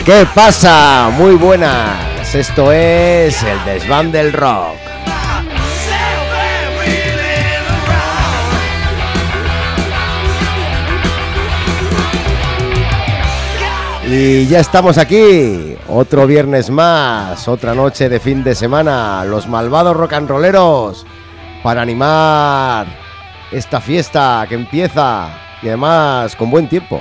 ¿Qué pasa? Muy buenas. Esto es el Desván del Rock. Y ya estamos aquí, otro viernes más, otra noche de fin de semana, los malvados rock and rolleros, para animar esta fiesta que empieza y además con buen tiempo.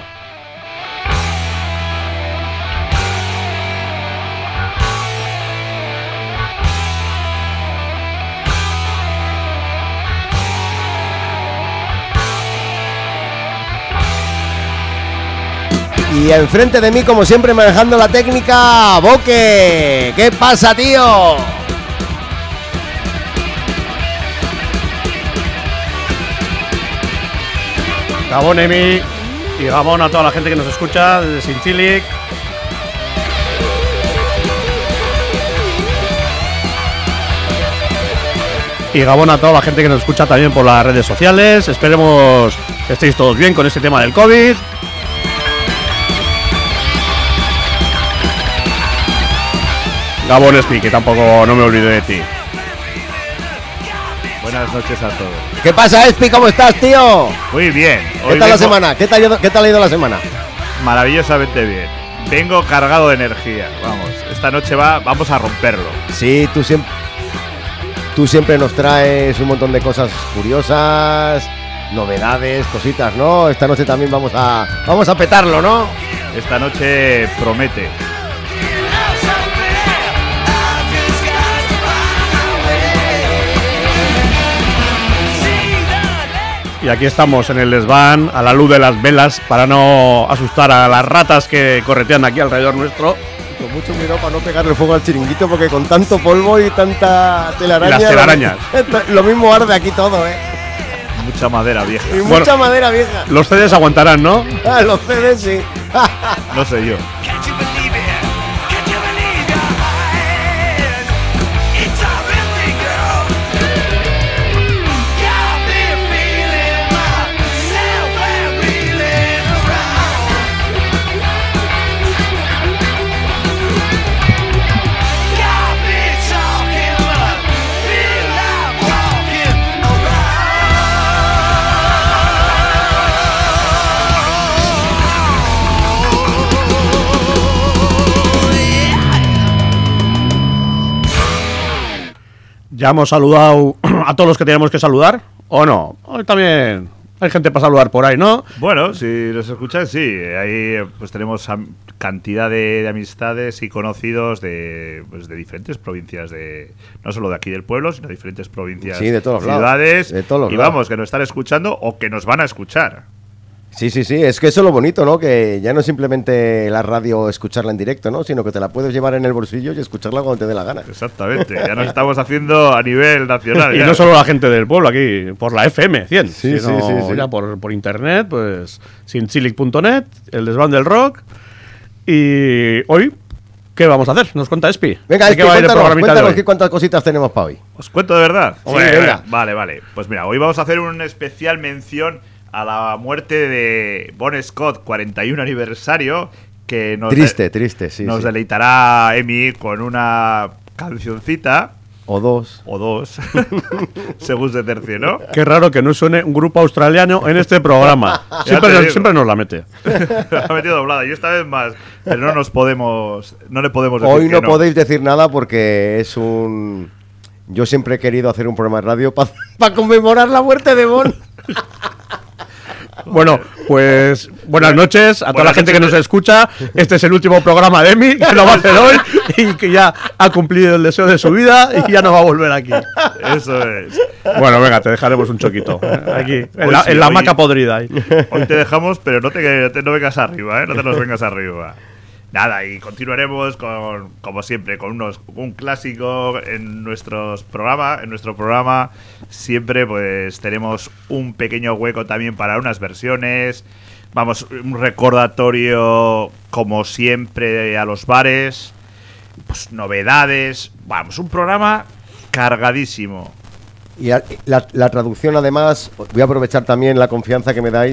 Y enfrente de mí, como siempre, manejando la técnica, Boque. ¿Qué pasa, tío? Gabón, Emi, y Gabón a toda la gente que nos escucha desde Sintilic. Y Gabón a toda la gente que nos escucha también por las redes sociales. Esperemos que estéis todos bien con este tema del COVID. Gabón Espi, que tampoco no me olvido de ti. Buenas noches a todos. ¿Qué pasa, Espi? ¿Cómo estás, tío? Muy bien. ¿Qué tal la semana? ¿Qué tal ha ido la semana? Maravillosamente bien. Vengo cargado de energía. Vamos, esta noche vamos a romperlo. Sí, tú siempre nos traes un montón de cosas curiosas, novedades, cositas, ¿no? Esta noche también vamos a petarlo, ¿no? Esta noche promete. Y aquí estamos en el desván, a la luz de las velas, para no asustar a las ratas que corretean aquí alrededor nuestro. Con mucho cuidado para no pegarle fuego al chiringuito, porque con tanto polvo y tanta telaraña... Y las telarañas. Lo mismo arde aquí todo, ¿eh? Mucha madera vieja. Y mucha madera vieja. Los CDs aguantarán, ¿no? Los CDs sí. No sé yo. Ya hemos saludado a todos los que teníamos que saludar, ¿o no? Hoy también hay gente para saludar por ahí, ¿no? Bueno, si los escuchan, sí. Ahí pues tenemos cantidad de amistades y conocidos de diferentes provincias, no solo de aquí del pueblo, sino de diferentes provincias, sí, de todos ciudades, lados, de todos y lados. Vamos, que nos están escuchando o que nos van a escuchar. Sí, es que eso es lo bonito, ¿no? Que ya no es simplemente la radio escucharla en directo, ¿no? Sino que te la puedes llevar en el bolsillo y escucharla cuando te dé la gana. Exactamente, ya nos estamos haciendo a nivel nacional. Y ya. no solo la gente del pueblo aquí, por la FM 100, sí, sino sí. ya por internet, pues sintilic.net, el desván del rock. Y hoy, ¿qué vamos a hacer? Nos cuenta Espi. Venga, Espi, cuéntanos cuántas cositas tenemos para hoy. ¿Os cuento de verdad? Sí, venga. Vale. Pues mira, hoy vamos a hacer un especial mención a la muerte de Bon Scott, 41 aniversario, que nos Triste, sí. Nos sí. deleitará Emi con una cancioncita. O dos, según se tercie, ¿no? Qué raro que no suene un grupo australiano en este programa. Siempre nos la mete. Ha metido doblada, y esta vez más. Pero no le podemos decir hoy que no podéis decir nada porque es un... Yo siempre he querido hacer un programa de radio para conmemorar la muerte de Bon. Bueno, pues buenas noches a toda la gente que nos escucha. Este es el último programa de Emi, que lo va a hacer hoy y que ya ha cumplido el deseo de su vida y ya no va a volver aquí. Eso es. Bueno, venga, te dejaremos un choquito aquí, en la hamaca podrida. Ahí. Hoy te dejamos, pero no vengas arriba, ¿eh? No te nos vengas arriba. Nada, y continuaremos como siempre, con un clásico en nuestro programa. Siempre pues tenemos un pequeño hueco también para unas versiones. Vamos, un recordatorio como siempre a los bares. Pues novedades. Vamos, un programa cargadísimo. Y la traducción, además, voy a aprovechar también la confianza que me dais.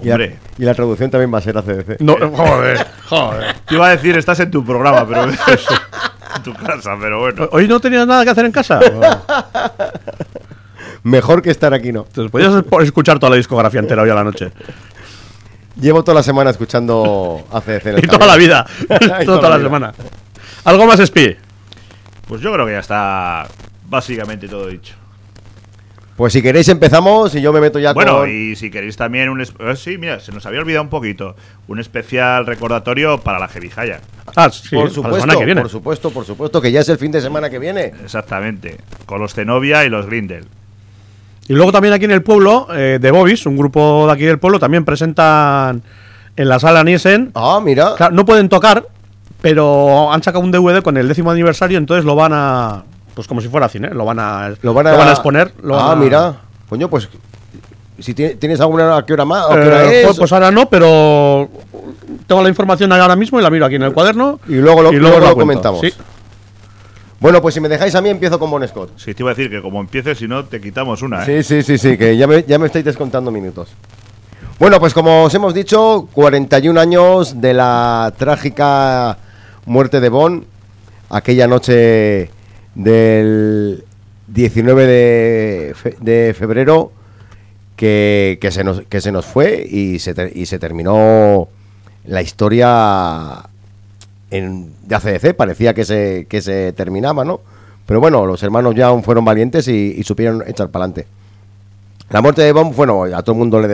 Hombre. Y la traducción también va a ser ACDC. No, joder. Te iba a decir, estás en tu programa, pero en tu casa, pero bueno. ¿Hoy no tenías nada que hacer en casa? Mejor que estar aquí, ¿no? Entonces, podías escuchar toda la discografía entera hoy a la noche. Llevo toda la semana escuchando ACDC en el Y toda la vida. Y toda la semana. ¿Algo más, Spi? Pues yo creo que ya está básicamente todo dicho. Pues si queréis empezamos y yo me meto ya Bueno, con... y si queréis también sí, mira, se nos había olvidado un poquito. Un especial recordatorio para la Jevijaya. Ah, sí, por para la supuesto, semana que viene. por supuesto, que ya es el fin de semana que viene. Exactamente. Con los Zenobia y los Grindel. Y luego también aquí en el pueblo, de Bobis, un grupo de aquí del pueblo, también presentan en la sala Nielsen. Ah, mira. Claro, no pueden tocar, pero han sacado un DVD con el 10º aniversario, entonces lo van a... Pues como si fuera cine, lo van a exponer. Mira. Coño, pues si tienes alguna... ¿A qué hora más? ¿A qué hora es? Pues ahora no, pero tengo la información ahora mismo y la miro aquí en el cuaderno. Y luego lo cuento. comentamos. Sí. Bueno, pues si me dejáis a mí, empiezo con Bon Scott. Sí, te iba a decir que como empieces, si no, te quitamos una, ¿eh? Sí, que ya me estáis descontando minutos. Bueno, pues como os hemos dicho, 41 años de la trágica muerte de Bon, aquella noche del 19 de febrero que se nos fue y se terminó la historia de ACDC. Parecía que se terminaba, ¿no? Pero bueno, los hermanos Young fueron valientes y supieron echar para adelante. La muerte de Bon, bueno, a todo el mundo le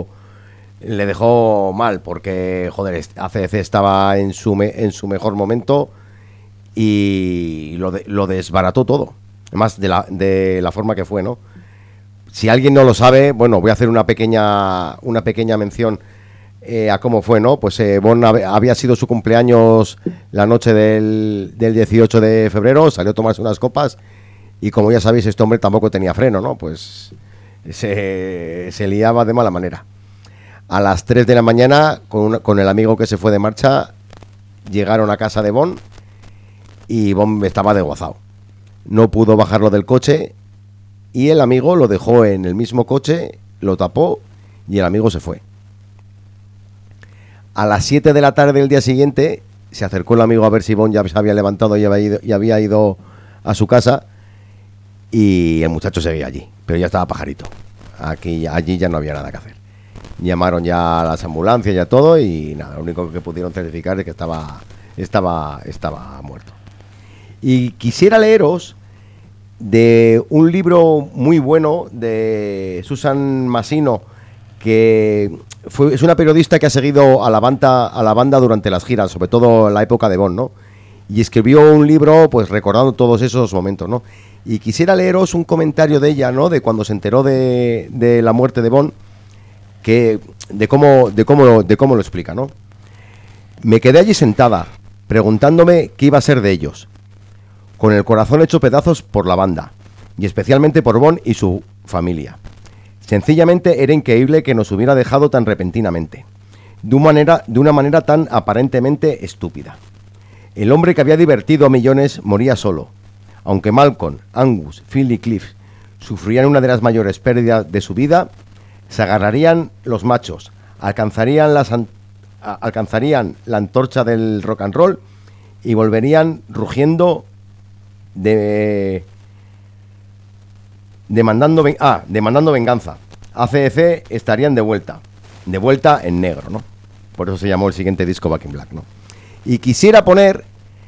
dejó mal porque, joder, ACDC estaba en su mejor momento y lo desbarató todo. Además de la forma que fue, ¿no? Si alguien no lo sabe, bueno, voy a hacer una pequeña mención a cómo fue, ¿no? Pues Bon había sido su cumpleaños la noche del 18 de febrero, salió a tomarse unas copas y como ya sabéis, este hombre tampoco tenía freno, ¿no? Pues se liaba de mala manera. A las 3 de la mañana, con el amigo que se fue de marcha, llegaron a casa de Bon y Bon estaba desguazado. No pudo bajarlo del coche y el amigo lo dejó en el mismo coche, lo tapó y el amigo se fue. A las 7 de la tarde del día siguiente se acercó el amigo a ver si Bon ya se había levantado y había ido a su casa y el muchacho seguía allí, pero ya estaba pajarito. Allí ya no había nada que hacer. Llamaron ya a las ambulancias, ya todo, y nada, lo único que pudieron certificar es que estaba muerto. Y quisiera leeros de un libro muy bueno de Susan Masino, que es una periodista que ha seguido a la banda durante las giras, sobre todo en la época de Bon, ¿no? Y escribió un libro, pues recordando todos esos momentos, ¿no? Y quisiera leeros un comentario de ella, ¿no? De cuando se enteró de la muerte de Bon, de cómo lo explica, ¿no? Me quedé allí sentada, preguntándome qué iba a ser de ellos, con el corazón hecho pedazos por la banda, y especialmente por Bon y su familia. Sencillamente era increíble que nos hubiera dejado tan repentinamente, de una manera tan aparentemente estúpida. El hombre que había divertido a millones moría solo, aunque Malcolm, Angus, Phil y Cliff sufrían una de las mayores pérdidas de su vida. Se agarrarían los machos, alcanzarían la antorcha del rock and roll y volverían rugiendo demandando venganza. ACDC estarían de vuelta en negro, ¿no? Por eso se llamó el siguiente disco Back in Black, ¿no? Y quisiera poner,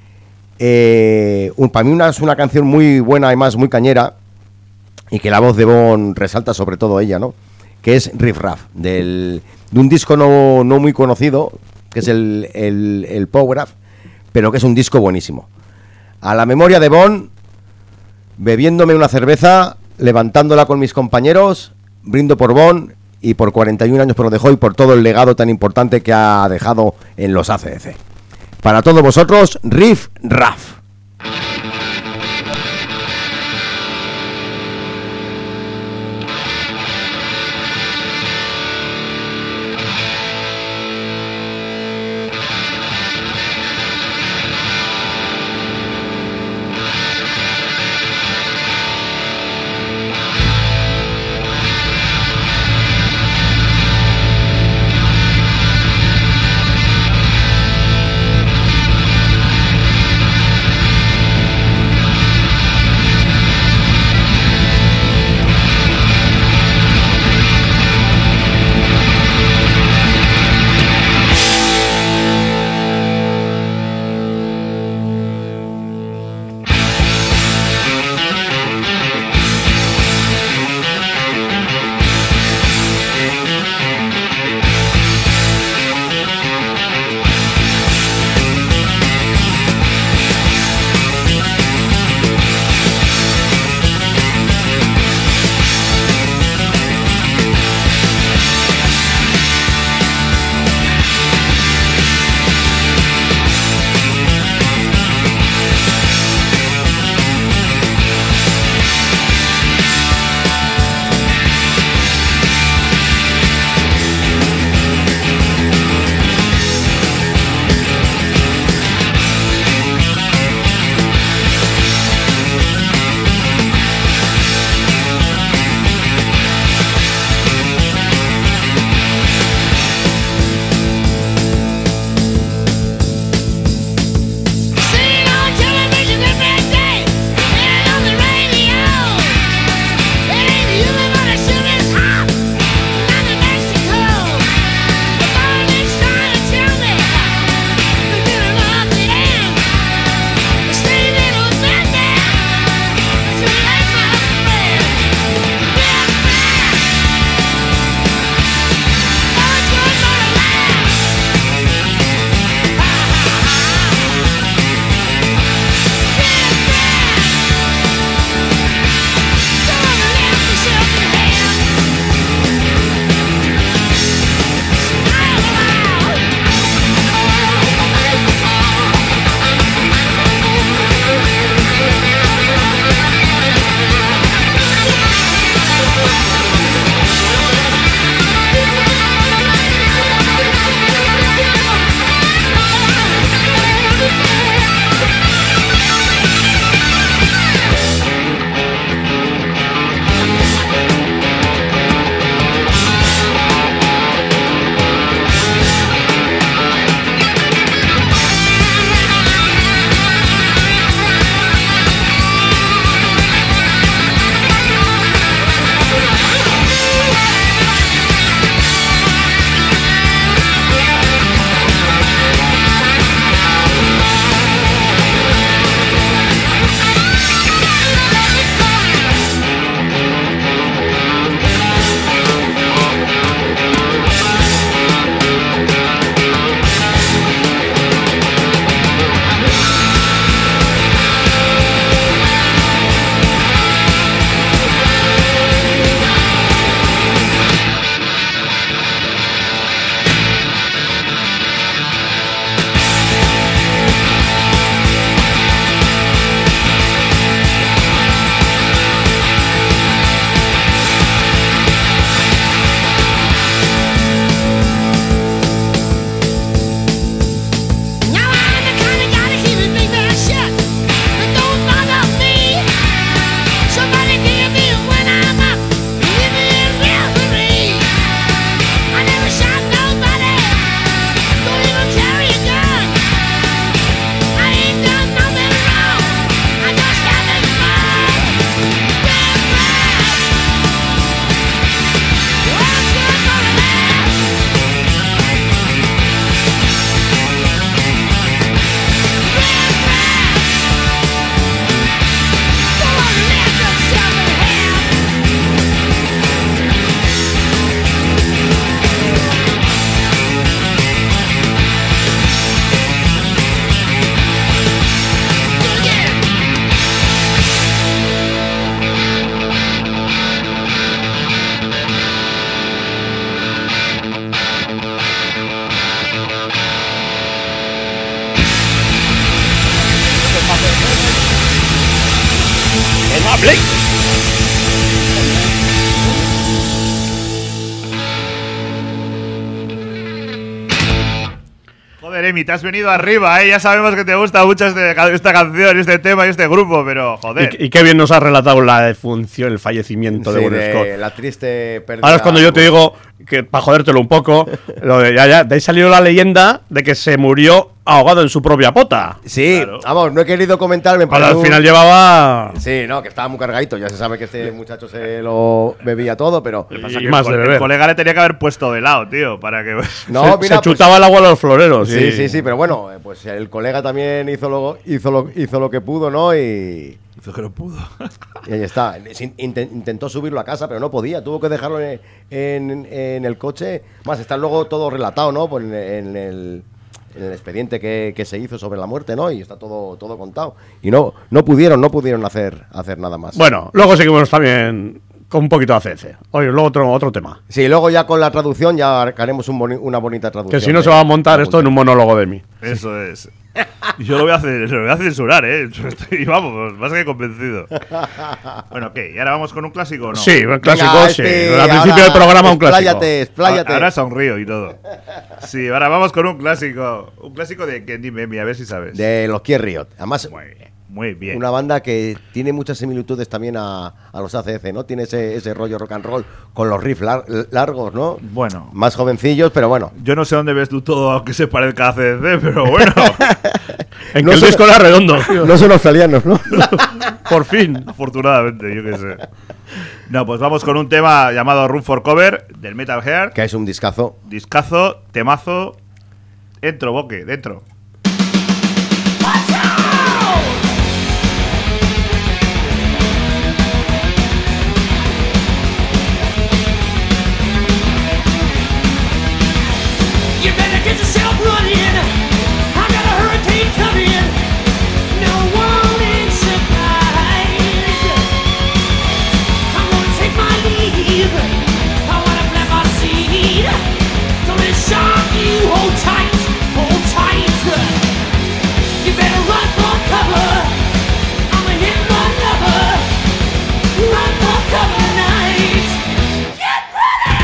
para mí es una canción muy buena, además muy cañera, y que la voz de Bon resalta sobre todo ella, ¿no? Que es Riff Raff, de un disco no muy conocido, que es el Powergraph, pero que es un disco buenísimo. A la memoria de Bon, bebiéndome una cerveza, levantándola con mis compañeros, brindo por Bon y por 41 años por lo dejó y por todo el legado tan importante que ha dejado en los ACDC. Para todos vosotros, Riff Raff. Blake. Joder, Emi, te has venido arriba, ¿eh? Ya sabemos que te gusta mucho esta canción, este tema y este grupo, pero joder. Y qué bien nos has relatado la defunción, el fallecimiento de Bon Scott. La triste pérdida. Ahora es cuando yo te digo que, para jodértelo un poco, de ahí salió la leyenda de que se murió ahogado en su propia pota. Sí, claro. Vamos, no he querido comentarme. Cuando al final llevaba... Sí, no, que estaba muy cargadito. Ya se sabe que este muchacho se lo bebía todo, pero... Lo que pasa es Y que más de beber. el colega le tenía que haber puesto de lado, tío, para que... No, se chutaba el agua a los floreros. Sí, pero bueno, pues el colega también hizo lo que pudo, ¿no? Y Hizo que no pudo. y ahí está. Intentó subirlo a casa, pero no podía. Tuvo que dejarlo en el coche. Más, está luego todo relatado, ¿no? Pues en el expediente que se hizo sobre la muerte, ¿no? Y está todo contado. Y no pudieron hacer nada más. Bueno, luego seguimos también con un poquito de ACC. Oye, luego otro tema. Sí, luego ya con la traducción ya haremos una bonita traducción. Que si no se va a montar esto en un monólogo de mí. Eso es. Y yo lo voy a censurar, ¿eh? Estoy, vamos, más que convencido. Bueno, ¿qué? ¿Y ahora vamos con un clásico o no? Sí, un clásico, Venga, sí. Al principio del programa un clásico. Expláyate. Ahora sonrío y todo. Sí, ahora vamos con un clásico. Un clásico de que dime, a ver si sabes. De los Kier Riot. Además, Muy bien. una banda que tiene muchas similitudes también a los ACC, ¿no? Tiene ese rollo rock and roll con los riffs largos, ¿no? Bueno. Más jovencillos, pero bueno. Yo no sé dónde ves tú todo aunque se parezca a CDC, pero bueno. En No que el son- disco era redondo. No son australianos, ¿no? Por fin. Afortunadamente, yo qué sé. No, pues vamos con un tema llamado Room for Cover del Metal Heart. Que es un discazo. Discazo, temazo. Entro, Boque, dentro. You better get yourself running. I got a hurricane coming. No warning surprise. I'm gonna take my leave. I wanna plant my seed. Don't let it shock you. Hold tight, hold tight. You better run for cover. I'm a hit run lover. Run for cover tonight. Get ready!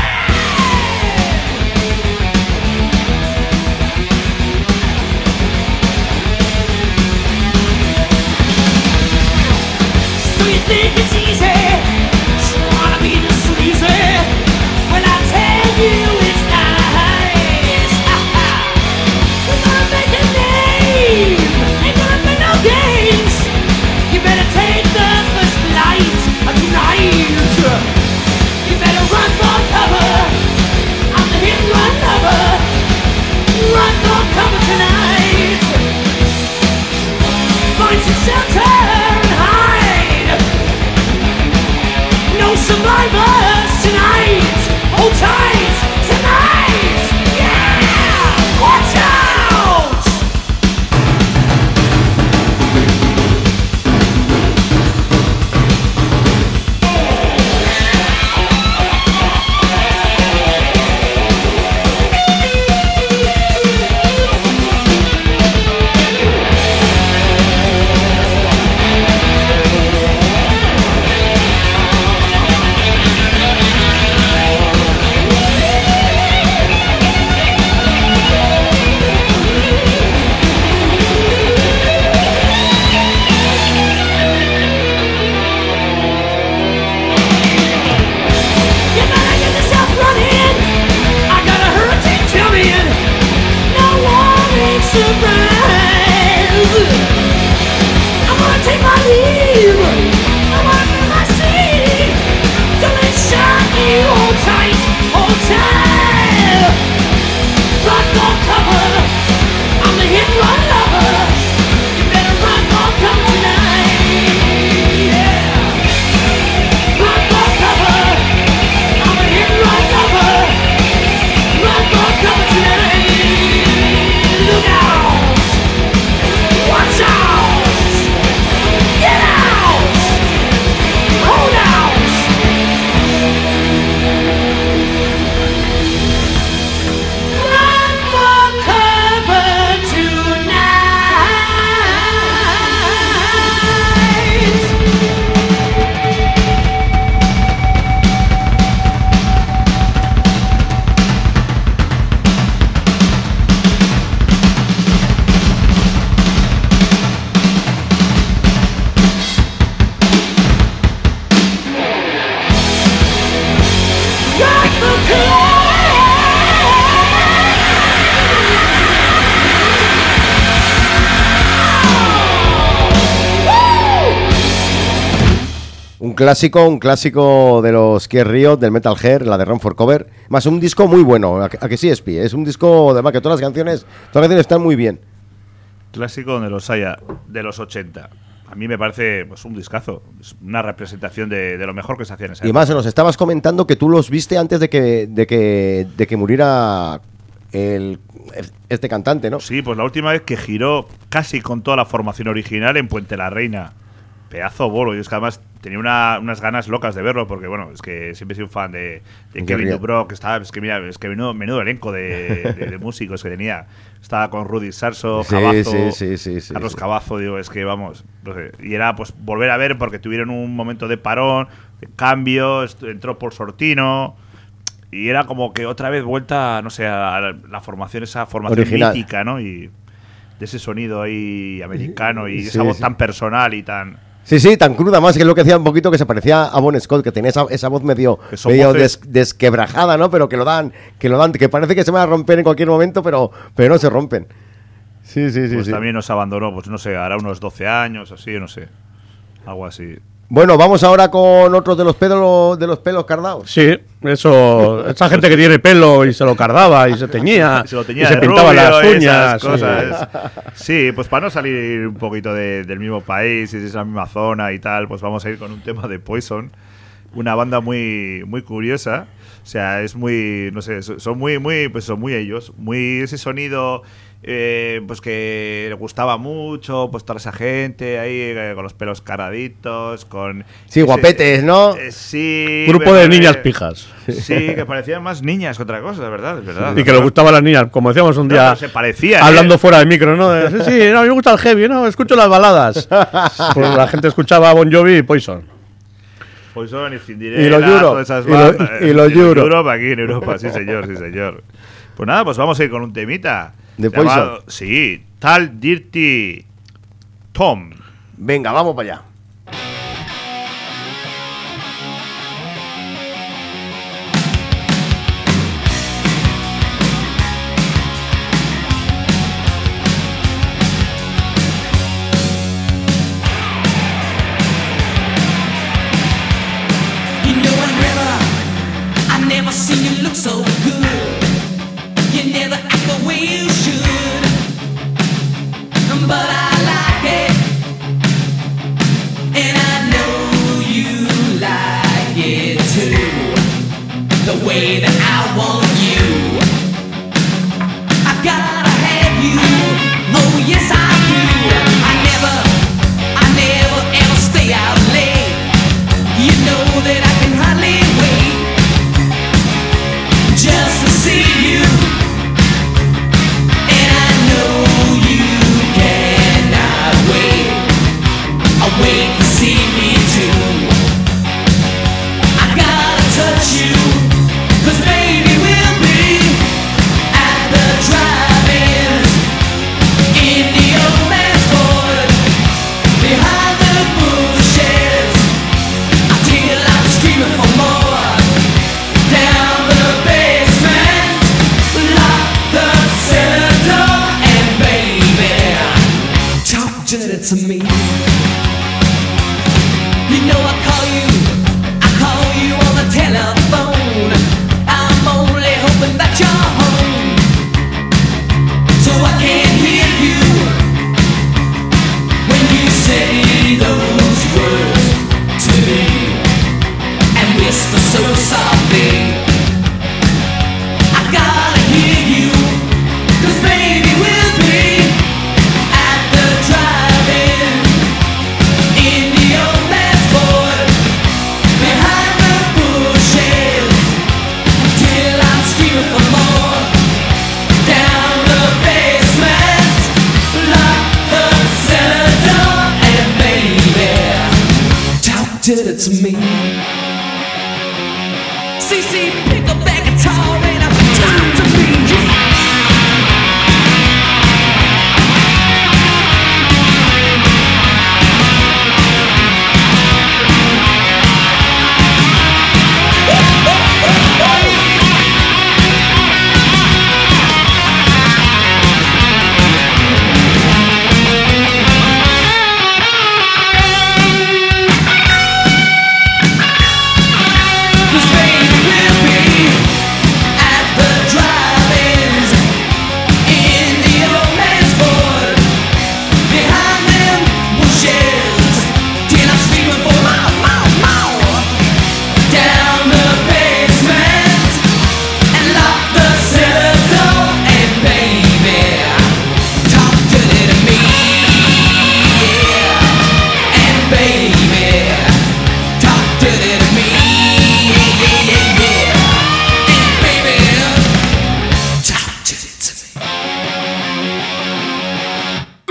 So you think it's easy, trying to be the sleazy, when I tell you it's nice. We're gonna make a name, ain't gonna play no games. You better take the first flight tonight. You better run for cover, I'm the hit and run lover. Run for cover tonight. Find some shelter and hide. No survivors tonight. Hold tight tonight. Yeah, watch out. You better get yourself running. I got a hurricane coming. No warning surprise. I'm gonna take my leave. I'm gonna put my seat. Don't let it shock you. Hold tight, hold tight. Run for cover. I'm the hit and run lover. You better run for cover tonight. Yeah. Run for cover. I'm a hit and run lover. Run for cover tonight. Look out. clásico de los Kiss Riot, del Metal Hair, la de Run for Cover. Más un disco muy bueno, a que sí, Espi. Es un disco de que todas las canciones están muy bien. Clásico donde los haya, de los 80. A mí me parece pues, un discazo. Es una representación de lo mejor que se hacía en esa época. Y más, nos estabas comentando que tú los viste antes de que muriera este cantante, ¿no? Sí, pues la última vez que giró casi con toda la formación original en Puente la Reina. Pedazo bolo. Y es que además tenía unas ganas locas de verlo, porque bueno, es que siempre he sido un fan de Kevin Dubrow, que estaba, es que mira, es que menudo elenco de músicos que tenía. Estaba con Rudy Sarso, Cavazo, Carlos Cavazo, digo, es que vamos, no sé. Y era pues volver a ver porque tuvieron un momento de parón, de cambio, entró Paul Sortino. Y era como que otra vez vuelta, no sé, a la formación, esa formación original, mítica, ¿no? Y de ese sonido ahí americano y esa voz tan personal y tan... Sí, tan cruda, más que es lo que decía un poquito, que se parecía a Bon Scott, que tenía esa voz medio desquebrajada, ¿no? Pero que lo dan, que parece que se van a romper en cualquier momento, pero no se rompen. Sí. Pues también nos abandonó, pues no sé, hará unos 12 años, así, no sé, algo así. Bueno, vamos ahora con otros de los pelos cardados. Sí, eso, esa gente que tiene pelo y se lo cardaba y se teñía, y se pintaba las uñas. Cosas. Sí, pues para no salir un poquito del mismo país y de esa misma zona y tal, pues vamos a ir con un tema de Poison, una banda muy, muy curiosa. O sea, es muy, no sé, son muy ellos, muy ese sonido... pues que le gustaba mucho, pues toda esa gente ahí con los pelos caraditos, con... Sí, guapetes, ¿no? Sí. Grupo de niñas pijas. Sí, que parecían más niñas que otra cosa, de verdad, es verdad. Y que les gustaban las niñas, como decíamos un día, se parecía, hablando fuera del micro, ¿no? Sí, no, a mí me gusta el heavy, ¿no? Escucho las baladas. Pues la gente escuchaba Bon Jovi y Poison. Poison y Cinderella, todas esas bandas. Y los Europe, aquí en Europa, sí señor. Pues nada, pues vamos a ir con un temita. ¿De Poison? Sí, Tal Dirty Tom. Venga, vamos para allá. I never seen you look so good. You never act the way you should, but I like it, and I know you like it too, the way that I want you. I gotta have you, oh yes I do. I never ever stay out late. You know that I can hardly wait just to see you. Wait to see me too. I gotta touch you, 'cause baby we'll be at the drive-ins, in the old man's Ford, behind the bushes, until I'm screaming for more. Down the basement, lock the cellar door, and baby, talk dirty to me. You know I call you on the telephone. I'm only hoping that you're home, so I can hear you when you say those words to me, and whisper so softly. I gotta hear you, 'cause baby we'll be at the drive-in,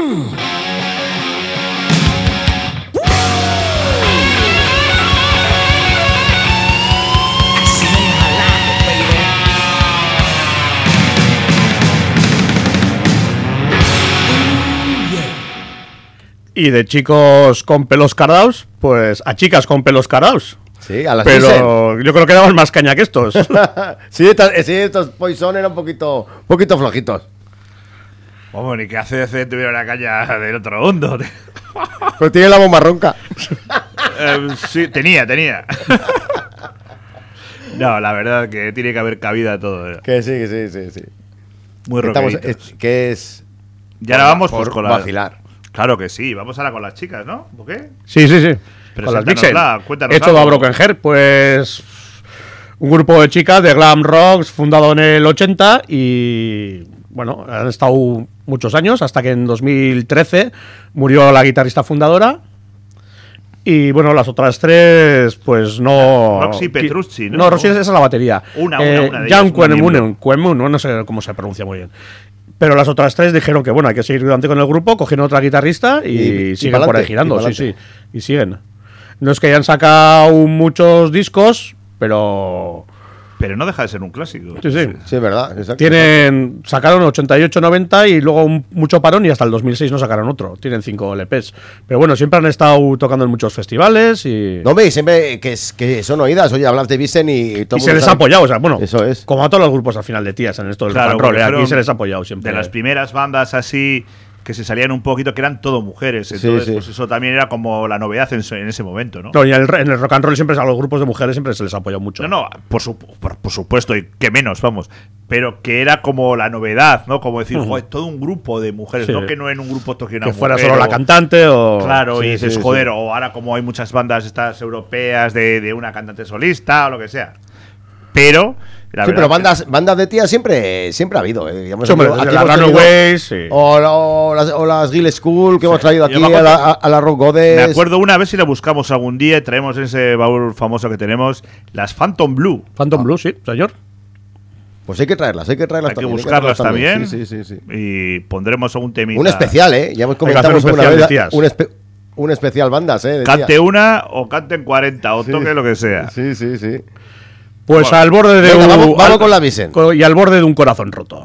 Y de chicos con pelos carados, pues a chicas con pelos carados. Sí, a las Pero yo creo que daban más caña que estos. sí, estos Poison eran un poquito flojitos. Vamos, ni que hace tuviera la caña del otro mundo. Pero tiene la bomba ronca. Sí, tenía. No, la verdad que tiene que haber cabida todo. Que sí. Muy Estamos, rockeritos. que es... Y ahora vamos pues, por con la... vacilar. Claro que sí, vamos ahora con las chicas, ¿no? ¿O qué? Sí. Con las Vixen. Cuéntanos Hecho algo. a Broken Heart, pues un grupo de chicas de glam rock fundado en el 80 y bueno, han estado muchos años hasta que en 2013 murió la guitarrista fundadora. Y bueno, las otras tres, pues no. Roxy Petrucci, ¿no? No, Roxy esa es la batería. Una de ellas, Jan una miembro. Cuemun, no sé cómo se pronuncia muy bien. Pero las otras tres dijeron que bueno, hay que seguir adelante con el grupo, cogieron otra guitarrista y siguen por ahí girando, sí. Y siguen. No es que hayan sacado muchos discos, pero no deja de ser un clásico. sí. Sí, es verdad. Exacto. Sacaron 88, 90 y luego mucho parón y hasta el 2006 no sacaron otro. Tienen 5 LPs. Pero bueno, siempre han estado tocando en muchos festivales y... No, hombre, siempre que son oídas. Oye, hablas de Vixen y todo Y se les ha apoyado, o sea, bueno, Eso es. como a todos los grupos al final de tías en esto del Claro, rock and roll, porque aquí fueron se les ha apoyado siempre. De las primeras bandas así que se salían un poquito, que eran todo mujeres. Entonces, Sí. pues eso también era como la novedad en ese momento, ¿no? No, y en el rock and roll siempre a los grupos de mujeres siempre se les ha apoyado mucho. No, por supuesto, y que menos, vamos. Pero que era como la novedad, ¿no? Como decir, joder, todo un grupo de mujeres, Sí. no que no en un grupo toque una Que fuera mujer, solo la o- cantante o... Claro, Sí, y dices, sí, joder, sí. o ahora como hay muchas bandas estas europeas de una cantante solista o lo que sea. Pero... la Sí, verdad pero que- bandas de tías siempre ha habido. Digamos, Sí, hombre, aquí desde la hemos tenido- Runaways, sí. o las Guild School que hemos traído aquí yo me a acuerdo- la Rock Goddess. Me acuerdo una vez si la buscamos algún día y traemos en ese baúl famoso que tenemos, las Phantom Blue. Phantom Blue, sí, señor. Pues hay que traerlas Hay que también. buscarlas también. Sí. Y pondremos algún temita. Un especial, ¿eh? Ya hemos Hay que hacer comentado un alguna especial vez de tías. un especial bandas, ¿eh? de Cante tías. una o canten 40 o Sí. toque lo que sea. Sí. Pues Bueno. al borde de Venga, vamos al- con la Vixen. Y al borde de un corazón roto.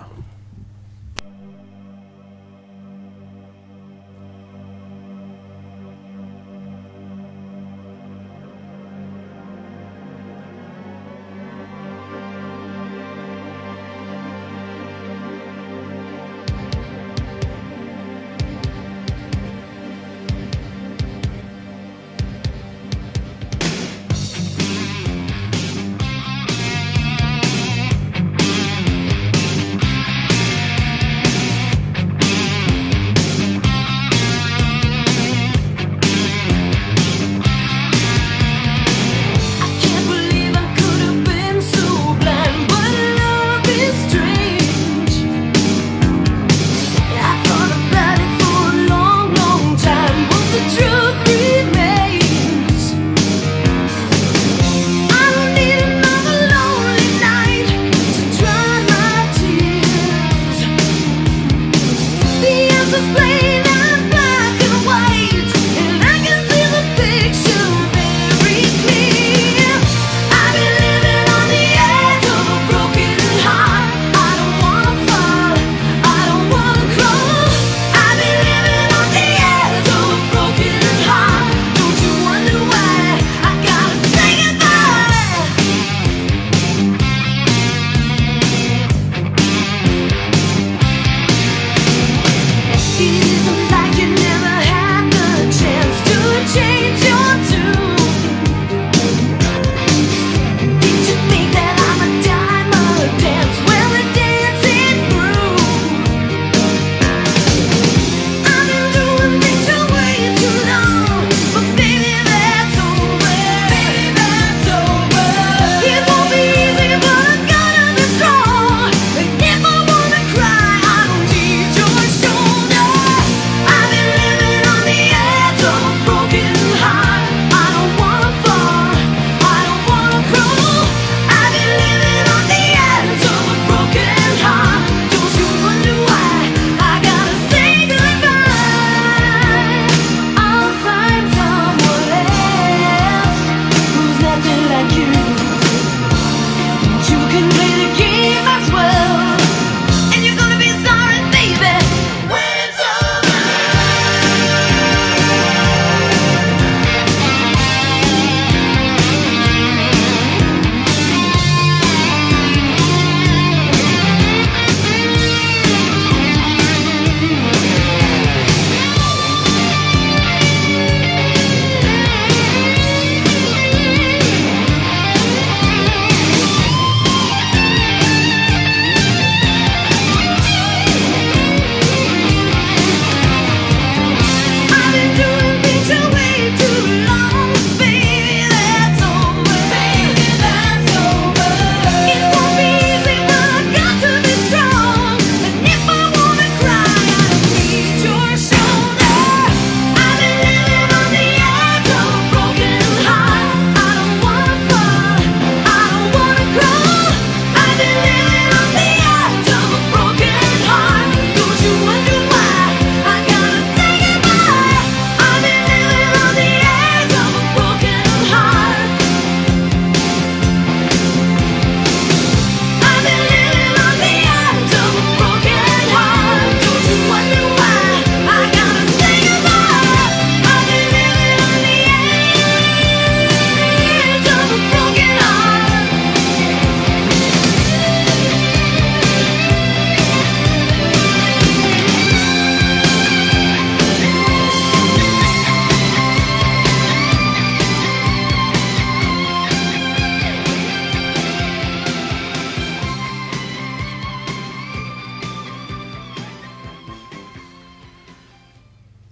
I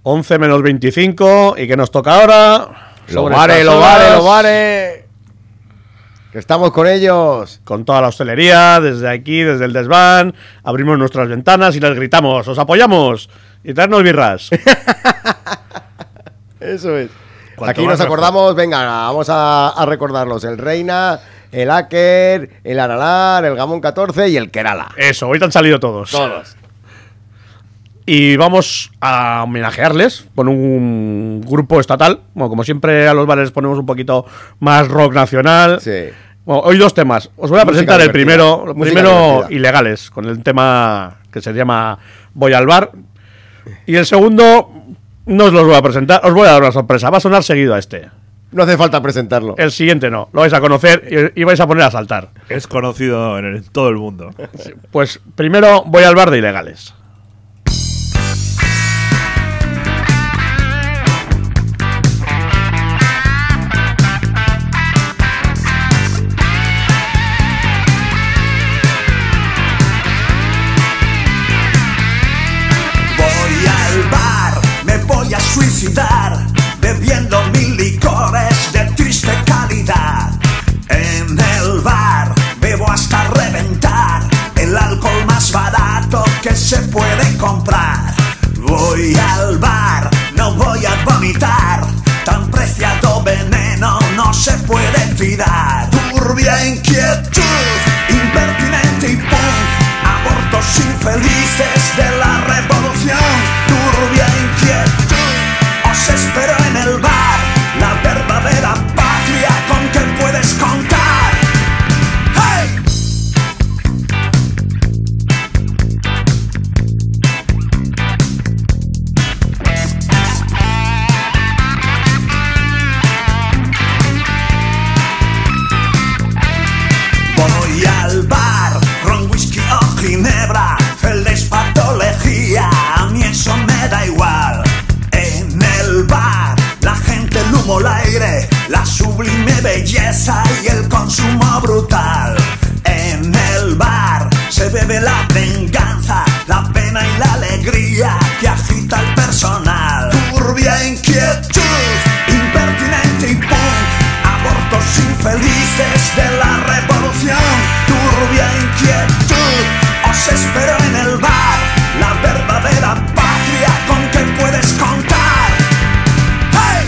11 menos 25. ¿Y qué nos toca ahora? Lo Sobre vale, estas lo vale, horas, lo vale. Que estamos con ellos. Con toda la hostelería, desde aquí, desde el desván, abrimos nuestras ventanas y les gritamos: ¡os apoyamos! Y traernos birras. Eso es. Cuanto Aquí más nos mejor. acordamos, venga, vamos a recordarlos. El Reina, el Aker, el Aralar, el Gamón 14 y el Kerala. Eso, ahorita han salido todos. Todos. Y vamos a homenajearles con un grupo estatal. Bueno, como siempre a los bares ponemos un poquito más rock nacional. Sí. Bueno, hoy 2 temas. Os voy a Música presentar el divertida. primero. Música Primero, divertida. Ilegales, con el tema que se llama Voy al bar. Y el segundo no os los voy a presentar, os voy a dar una sorpresa. Va a sonar seguido a este. No hace falta presentarlo. El siguiente no, lo vais a conocer y vais a poner a saltar. Es conocido en todo el mundo. Pues primero Voy al bar de Ilegales. Voy al bar, me voy a suicidar, bebiendo 1000 licores de triste calidad. En el bar bebo hasta reventar, el alcohol más barato que se puede comprar. Voy al bar, no voy a vomitar, tan preciado veneno no se puede tirar. Turbia inquietud, impertinente y punk, abortos infelices de la revolución. Turbia inquietud, os espero en el bar, la verdadera patria con que puedes contar. ¡Hey! Voy al bar, ron, whisky o ginebra, el despatología, a mí eso me da igual. En el bar, la gente, el humo, el aire, la sublime belleza y el consumo brutal. En el bar, se bebe la venganza, la pena y la alegría que agita al personal. Turbia inquietud, impertinente y punk, abortos infelices de la revolución. Turbia inquietud, os espero en el bar, la verdadera patria con que puedes contar. ¡Hey!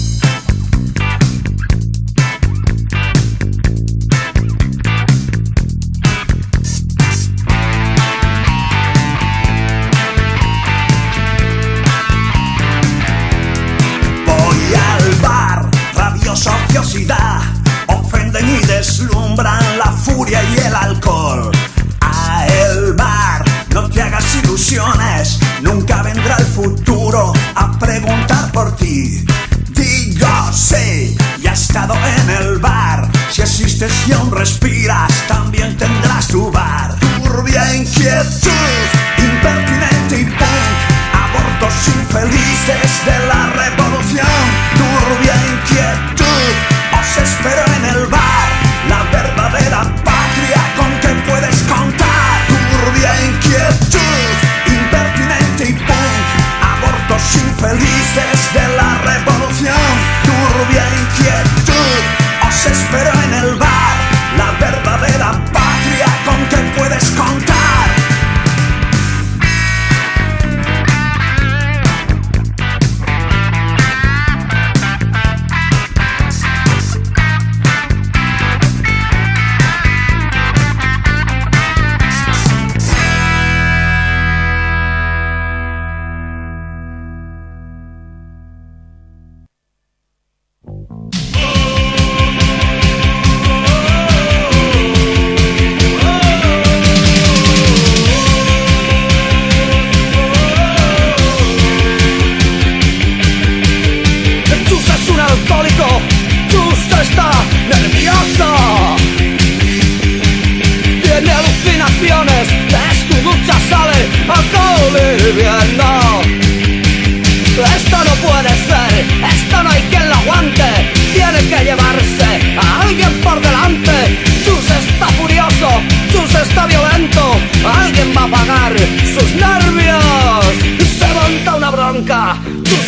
Voy al bar, rabiosa ociosidad, ofenden y deslumbran la furia y el alcohol. A el bar, no te hagas ilusiones, nunca vendrá el futuro a preguntar por ti. Digo sí, ya he estado en el bar, si existes y aún respiras, también tendrás tu bar. Turbia inquietud, impertinente y punk, abortos infelices de la revolución. Turbia inquietud, os espero en el bar, la verdadera patria con que puedes contar. Turbia inquietud, impertinente y punk, abortos infelices de la revolución. Turbia inquietud, os espero en el bar, la verdadera patria con que puedes contar.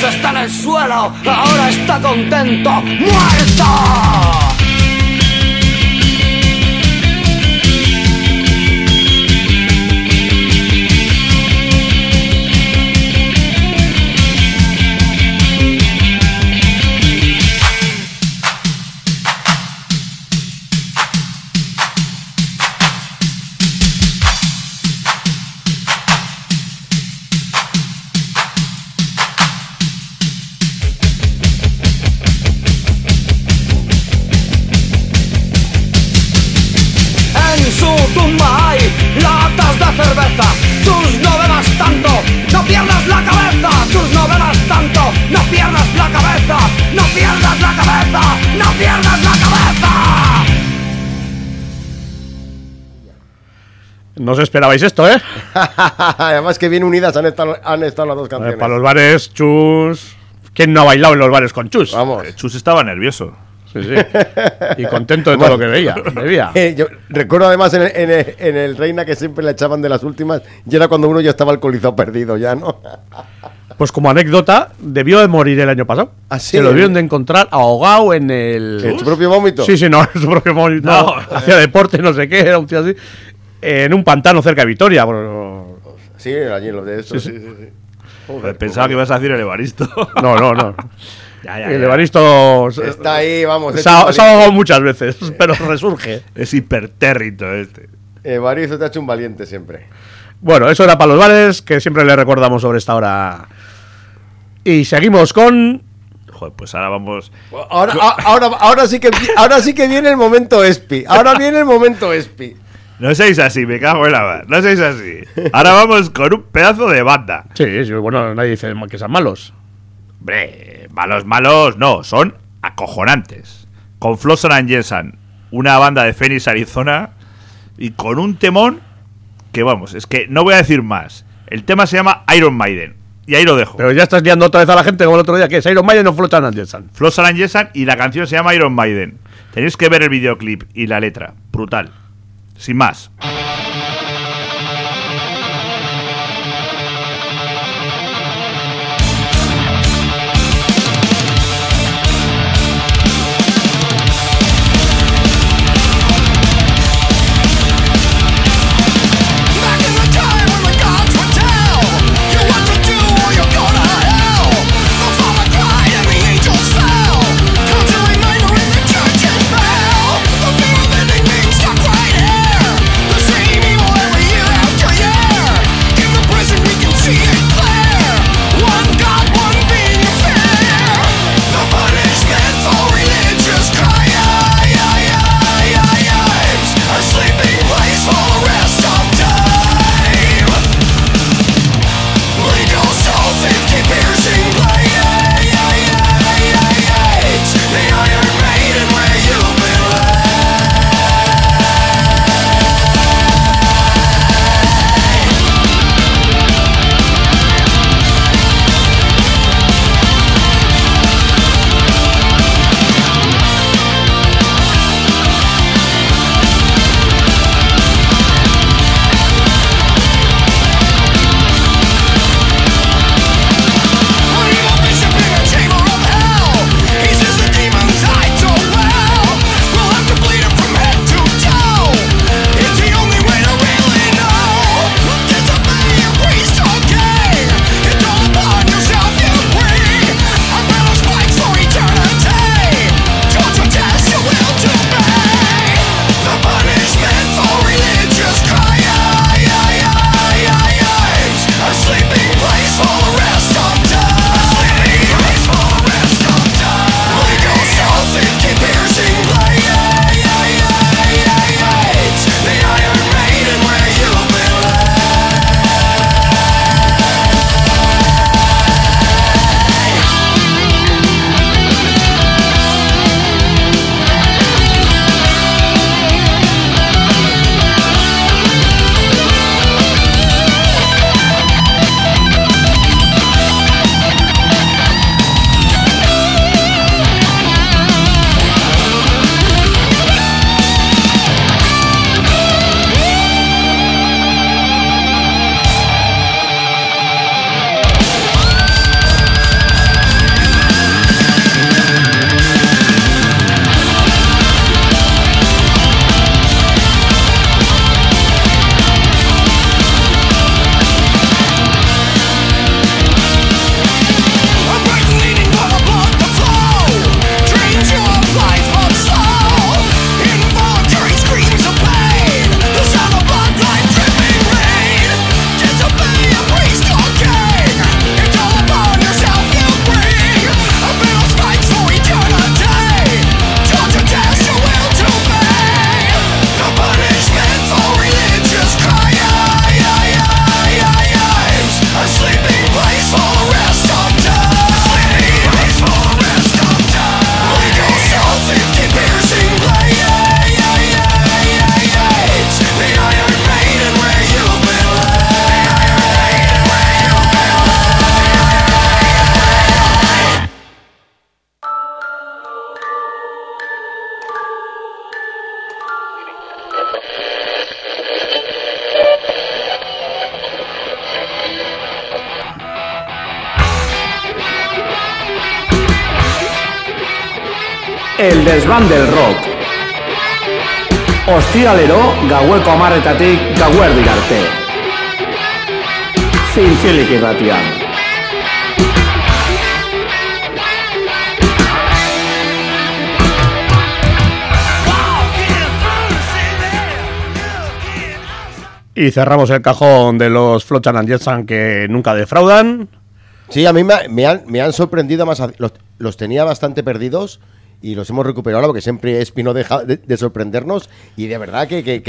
está en el suelo, ahora está contento, muerto. Tumba hay latas de cerveza. Chus, no bebas tanto, no pierdas la cabeza. Chus, no bebas tanto, no pierdas la cabeza. No pierdas la cabeza, no pierdas la cabeza. No os esperabais esto, ¿eh? Además que bien unidas han estado las dos canciones. Para los bares, Chus. ¿Quién no ha bailado en los bares con Chus? Vamos. Chus estaba nervioso. Sí, sí. Y contento de todo lo que bebía. Yo recuerdo además en el Reina que siempre le echaban de las últimas y era cuando uno ya estaba alcoholizado perdido ya, ¿no? Pues como anécdota, debió de morir el año pasado. ¿Ah, sí? Se lo debieron de encontrar ahogado en el... ¿En su propio vómito? Sí, no, en su propio vómito. No. Hacía deporte, no sé qué, era un tío así. En un pantano cerca de Vitoria. Bueno, Sí, allí en lo de esto. Sí, Sí. Joder, pensaba que ibas a decir el Evaristo. no. Ya, El Evaristo Está ahí, vamos. se ha ahogado muchas veces, pero resurge. Es hipertérrito este. Evaristo te ha hecho un valiente siempre. Bueno, eso era para los bares, que siempre le recordamos sobre esta hora. Y seguimos con... Joder, pues ahora vamos. Ahora sí que viene el momento Espi. Ahora viene el momento Espi. No seáis así, me cago en la mar. No seáis así. Ahora vamos con un pedazo de banda. Sí, bueno, nadie dice que sean malos. Hombre, malos no, son acojonantes. Con Flosson and Jensen, una banda de Phoenix, Arizona, y con un temón que vamos, es que no voy a decir más. El tema se llama Iron Maiden, y ahí lo dejo. Pero ya estás liando otra vez a la gente como el otro día, que es Iron Maiden o Flosson and Jensen. Flosson and Jensen, y la canción se llama Iron Maiden. Tenéis que ver el videoclip y la letra, brutal. Sin más. The El desván del rock. Ostiralero, gaueko 10:00 gauerdi arte. Zintzilik irratian. Y cerramos el cajón de los Flotsam and Jetsam que nunca defraudan. Sí, a mí me han sorprendido más. Los tenía bastante perdidos y los hemos recuperado ahora porque siempre Espi no deja de sorprendernos. Y de verdad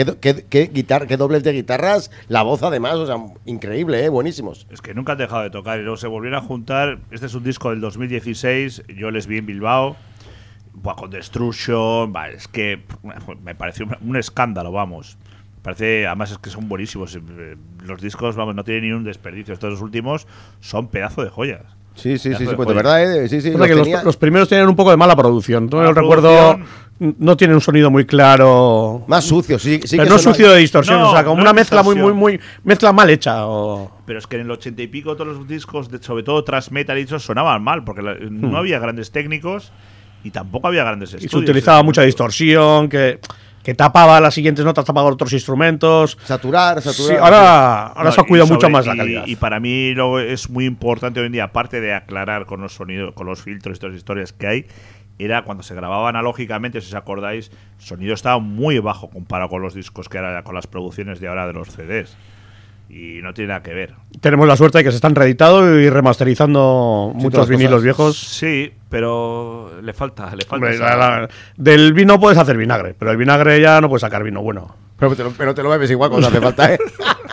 que dobles de guitarras, la voz además, o sea, increíble, buenísimos. Es que nunca han dejado de tocar y luego se volvieron a juntar. Este es un disco del 2016, yo les vi en Bilbao, con Destruction, es que me pareció un escándalo, vamos. Parece, además es que son buenísimos. Los discos, vamos, no tienen ni un desperdicio. Estos dos últimos son pedazo de joyas. Sí, pues de verdad, sí. O sea que los primeros tienen un poco de mala producción. Yo recuerdo, no tiene un sonido muy claro. Más sucio, sí. Pero que no sucio de distorsión, no, o sea, como una mezcla muy mezcla mal hecha. Pero es que en el 80 y pico todos los discos, sobre todo thrash metal y eso, sonaban mal, porque no había grandes técnicos y tampoco había grandes estudios. Y se utilizaba mucha distorsión, que tapaba las siguientes notas, tapaba otros instrumentos. Saturar. Sí, ahora se ha cuidado mucho más la calidad. Y para mí luego es muy importante hoy en día, aparte de aclarar con los sonidos, con los filtros y todas las historias que hay, era cuando se grababa analógicamente, si os acordáis, el sonido estaba muy bajo comparado con los discos que era con las producciones de ahora de los CDs. Y no tiene nada que ver. Tenemos la suerte de que se están reeditando y remasterizando muchos vinilos viejos. Sí, pero le falta. Hombre, del vino puedes hacer vinagre, pero el vinagre ya no puedes sacar vino bueno. Pero te lo bebes igual cuando hace falta, ¿eh?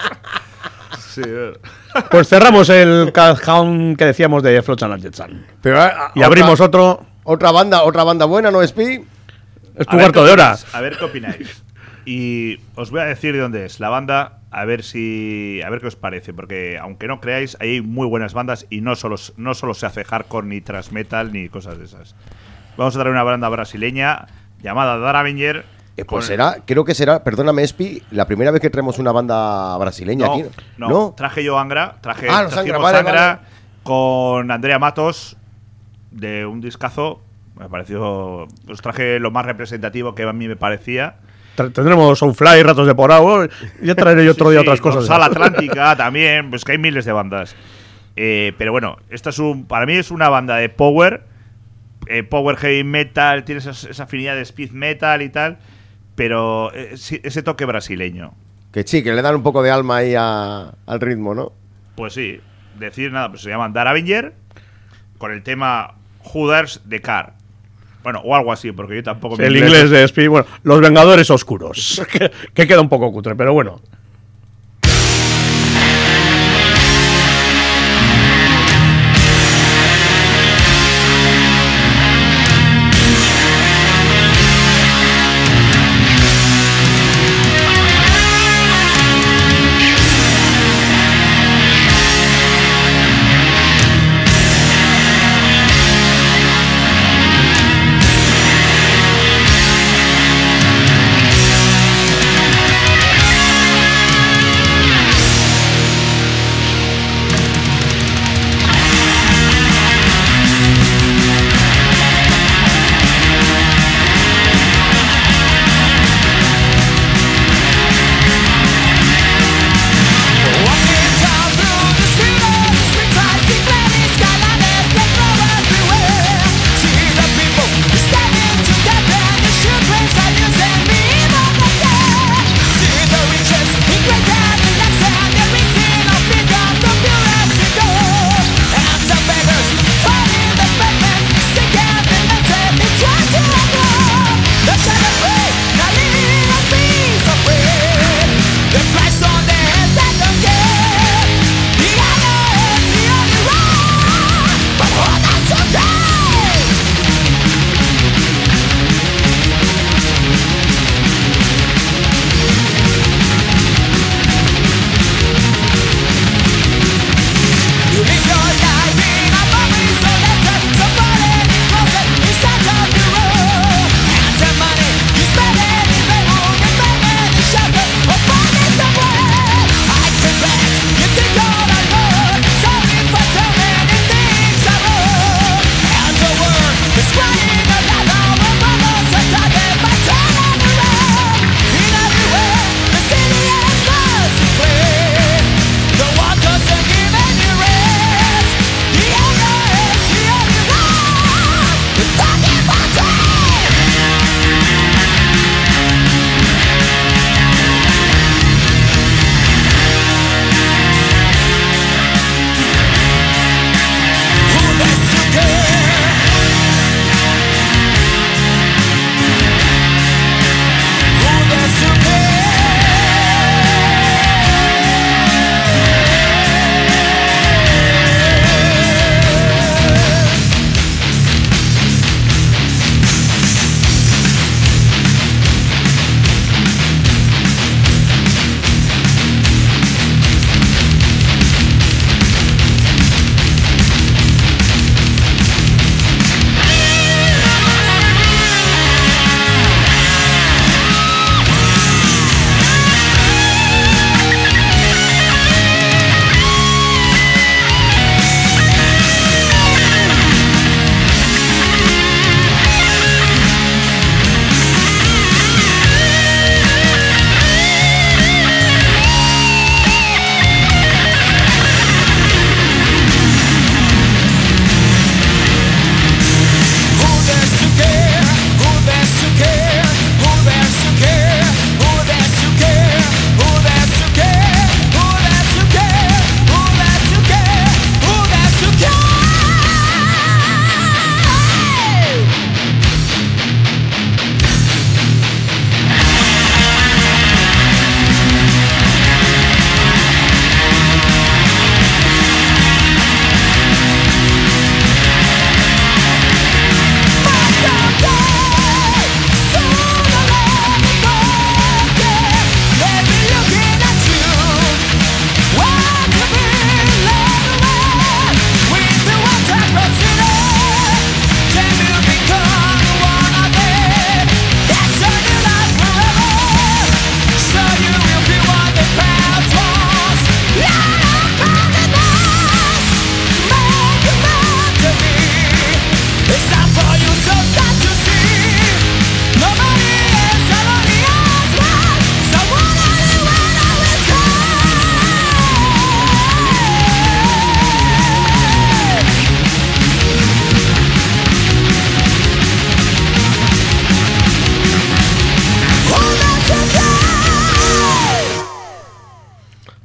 Sí. Pues cerramos el cajón que decíamos de Flotsam and Jetsam. Y abrimos otra banda buena, ¿no, Espi? Es tu cuarto de hora. A ver qué opináis. Y os voy a decir de dónde es la banda, a ver qué os parece, porque aunque no creáis, hay muy buenas bandas y no solo se hace hardcore ni thrash metal ni cosas de esas. Vamos a traer una banda brasileña llamada Daravinger. Pues creo que será, perdóname, Espi, la primera vez que traemos una banda brasileña aquí. No, traje yo Angra, los Angra, vale. Con Andrea Matos de un discazo. Me pareció, os traje lo más representativo que a mí me parecía. Tendremos Soulfly, Ratos de Porao. Ya traeré yo otro día otras cosas. Sala Atlántica también, pues que hay miles de bandas. Pero bueno, esta para mí es una banda de power heavy metal, tiene esa afinidad de speed metal y tal, pero ese toque brasileño. Que sí, que le dan un poco de alma ahí al ritmo, ¿no? Pues sí, decir nada, pues se llaman Daravinger con el tema Judas de Car. Bueno, o algo así, porque yo tampoco... El inglés de Speed, bueno, Los Vengadores Oscuros, que queda un poco cutre, pero bueno.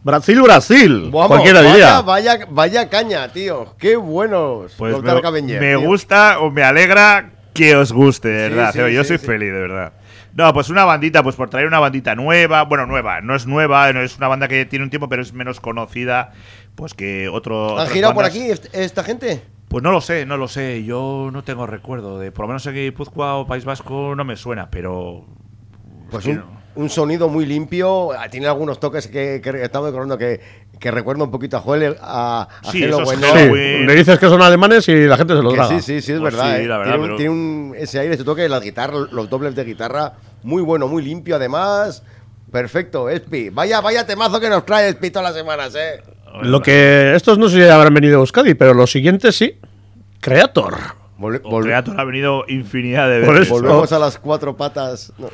Brasil. Vamos, Cualquiera diría. Vaya caña, tío. Qué buenos. Pues los Dark Avenger, me tío. gusta o me alegra que os guste, de Sí, verdad. sí, Yo sí, soy sí. feliz, de verdad. No, pues una bandita, pues por traer una bandita nueva. Bueno, nueva, no es una banda que tiene un tiempo, pero es menos conocida pues que otro. ¿Han otras girado por bandas. aquí esta gente? Pues no lo sé. Yo no tengo recuerdo de, por lo menos en Guipúzcoa o País Vasco no me suena, pero. Pues es que un, no. un sonido muy limpio. Tiene algunos toques que estamos recordando que recuerda un poquito a Joel, a Sí, Hello esos When Hello No. Sí, Win. le dices que son alemanes y la gente se los Que traga. sí, es Pues verdad. sí, la verdad, tiene, pero- tiene ese aire, ese toque, las guitarras, los dobles de guitarra, muy bueno, muy limpio además. Perfecto, Espi. Vaya temazo que nos trae Espi todas las semanas, Lo que estos no sé si habrán venido a Euskadi, pero los siguientes sí. Creator. O Creator ha venido infinidad de Por veces. eso. Volvemos a las cuatro patas. No.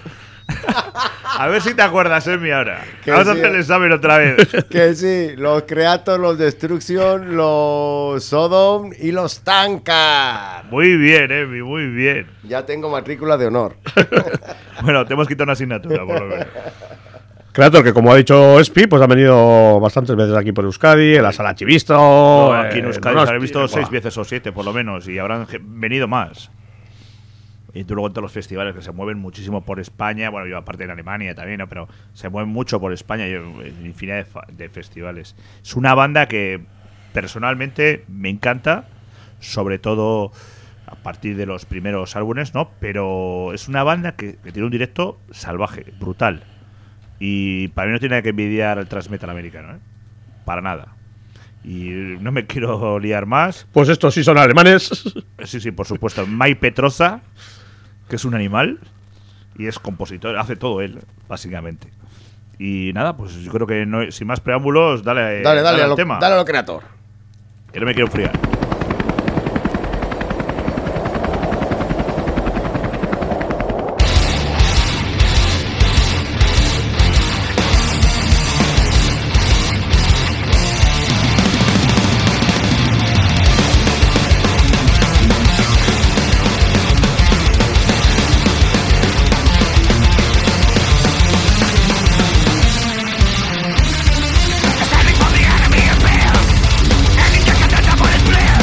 A ver si te acuerdas, Emi, ahora. Que Vamos a sí. hacer el examen otra vez. Que sí, los Creator, los Destruction, los Sodom y los Tankard. Muy bien, Emi, muy bien. Ya tengo matrícula de honor. Bueno, te hemos quitado una asignatura, por lo menos. Creator, que como ha dicho Espi, pues ha venido bastantes veces aquí por Euskadi, en la sala Chivisto. No, aquí en Euskadi no, se habrán visto buah. 6 veces o 7, por lo menos, y habrán venido más. Y tú luego en todos los festivales que se mueven muchísimo por España, bueno, yo aparte en Alemania también, ¿no? Pero se mueven mucho por España y en infinidad de festivales. Es una banda que personalmente me encanta, sobre todo a partir de los primeros álbumes, ¿no? Pero es una banda que tiene un directo salvaje, brutal. Y para mí no tiene nada que envidiar al thrash metal americano, ¿eh? Para nada. Y no me quiero liar más. Pues estos sí son alemanes. Sí, por supuesto. Mike Petrosa, que es un animal y es compositor, hace todo él, básicamente. Y nada, pues yo creo que no, sin más preámbulos, dale al tema. Dale a lo Creator. Que no me quiero enfriar. Standing for the enemy appears, and you can enter for his blade.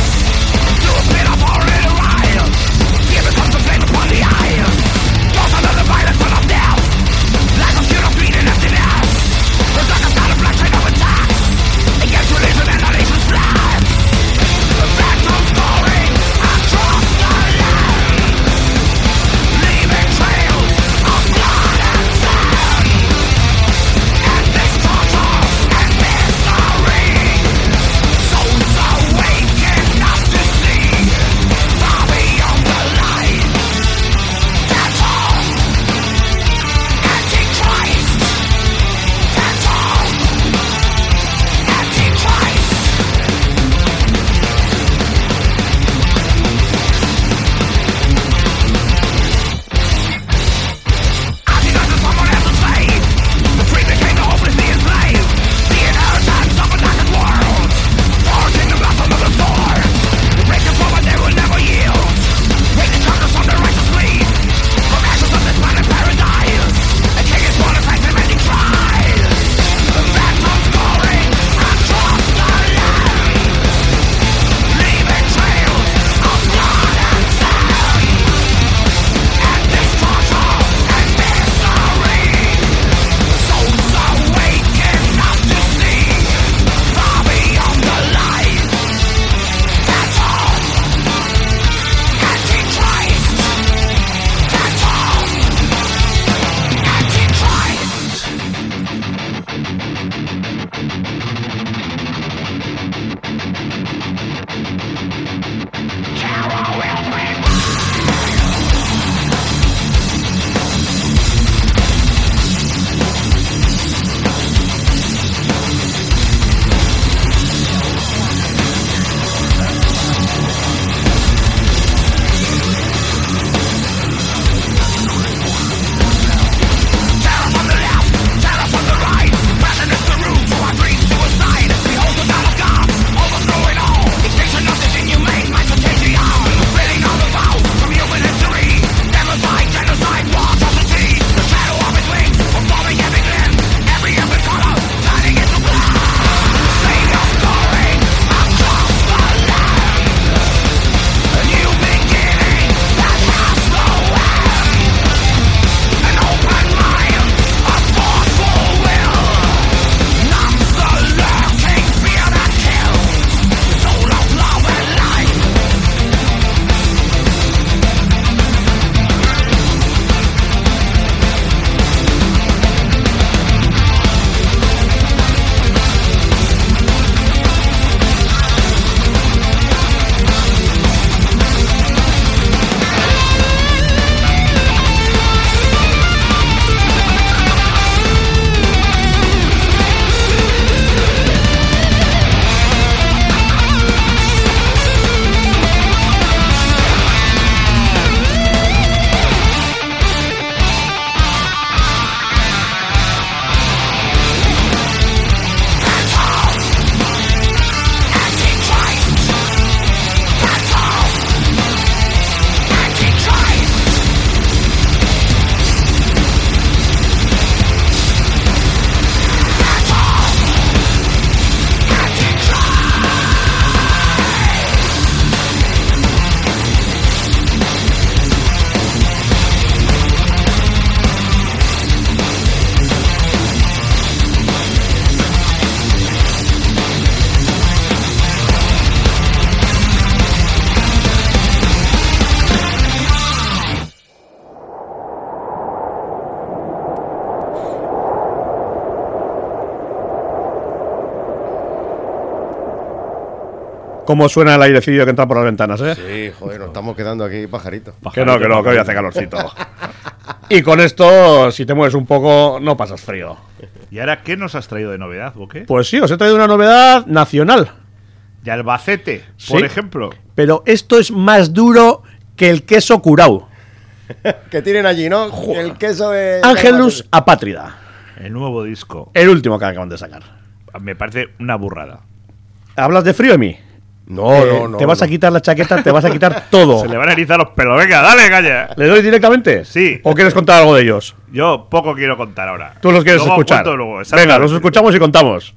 cómo suena el airecillo que entra por las ventanas, ¿eh? Sí, joder, nos estamos quedando aquí pajaritos. Que no, que hoy hace calorcito. Y con esto, si te mueves un poco, no pasas frío. ¿Y ahora qué nos has traído de novedad, o qué? Pues sí, os he traído una novedad nacional. De Albacete, Sí. por ejemplo. Pero esto es más duro que el queso curao. Que tienen allí, ¿no? El queso de... Angelus Apátrida. El nuevo disco. El último que acaban de sacar. Me parece una burrada. ¿Hablas de frío, Emi? No. Te vas a quitar la chaqueta, te vas a quitar todo. Se le van a erizar los pelos. Venga, dale, calla. ¿Le doy directamente? Sí. ¿O quieres contar algo de ellos? Yo poco quiero contar ahora. Tú los quieres Luego escuchar. cuento luego, Venga, exactamente. los escuchamos y contamos.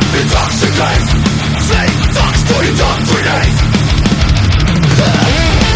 Intoxicate, fake talks to indoctrinate.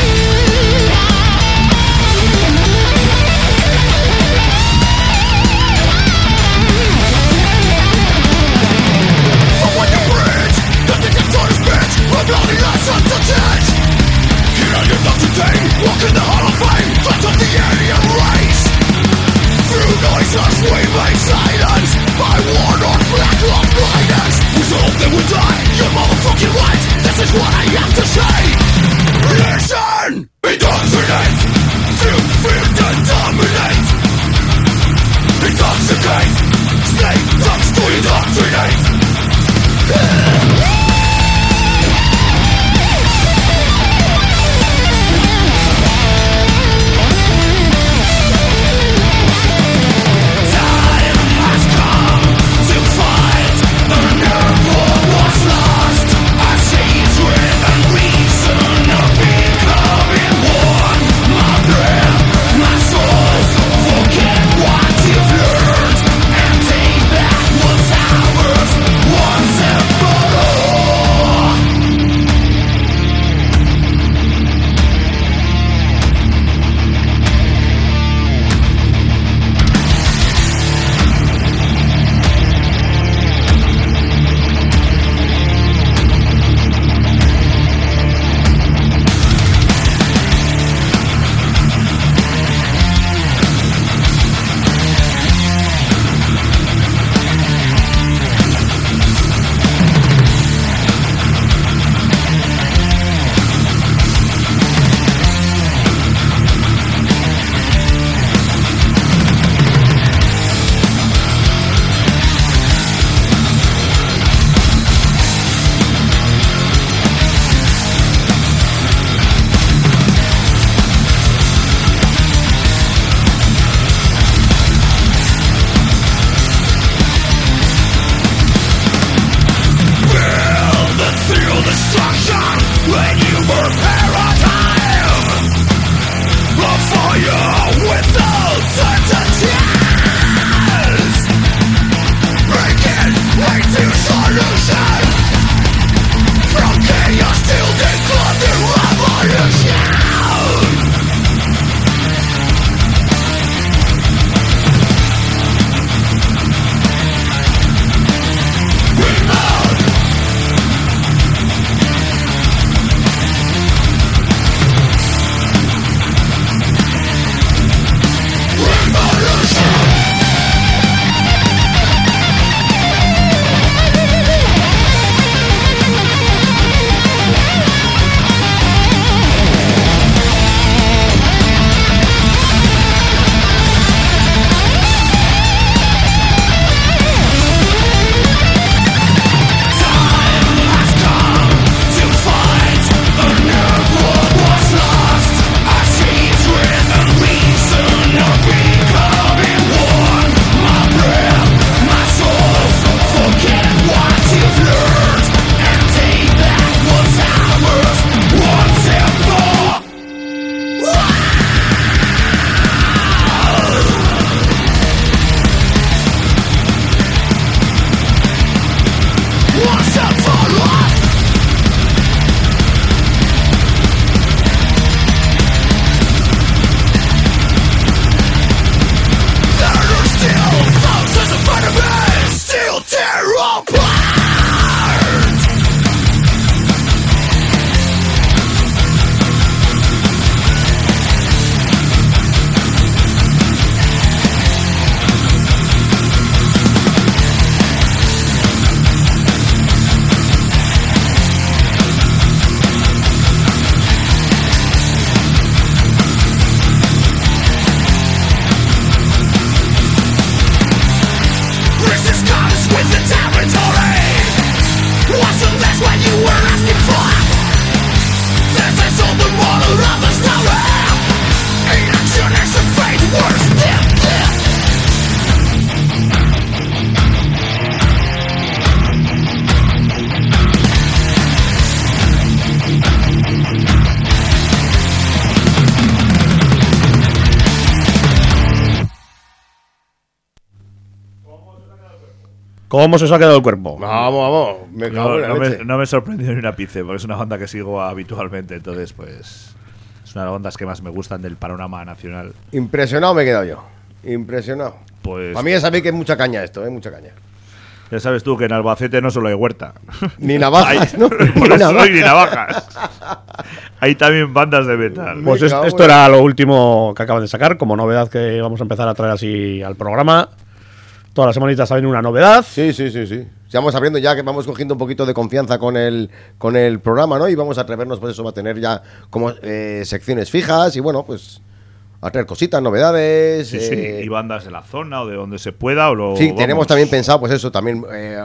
¿Cómo se os ha quedado el cuerpo? Vamos, me cago en la leche. No me sorprendió ni una ápice, porque es una banda que sigo habitualmente, entonces pues es una de las bandas que más me gustan del panorama nacional. Impresionado me he quedado yo. Impresionado. Pues A mí ya sabéis que es mucha caña esto, mucha caña. ya sabes tú que en Albacete no solo hay huerta. Ni navajas, ¿no? Por Ni eso navajas. ni navajas. Hay también bandas de metal. Pues Me cago esto en- era lo último que acaban de sacar, como novedad que vamos a empezar a traer así al programa. Todas las semanitas saben una novedad. Sí. Ya vamos abriendo, ya que vamos cogiendo un poquito de confianza con el programa, ¿no? Y vamos a atrevernos, pues eso va a tener ya como secciones fijas y bueno, pues a traer cositas, novedades. Sí, sí, y bandas de la zona o de donde se pueda. Sí, vamos. tenemos también pensado, pues eso, también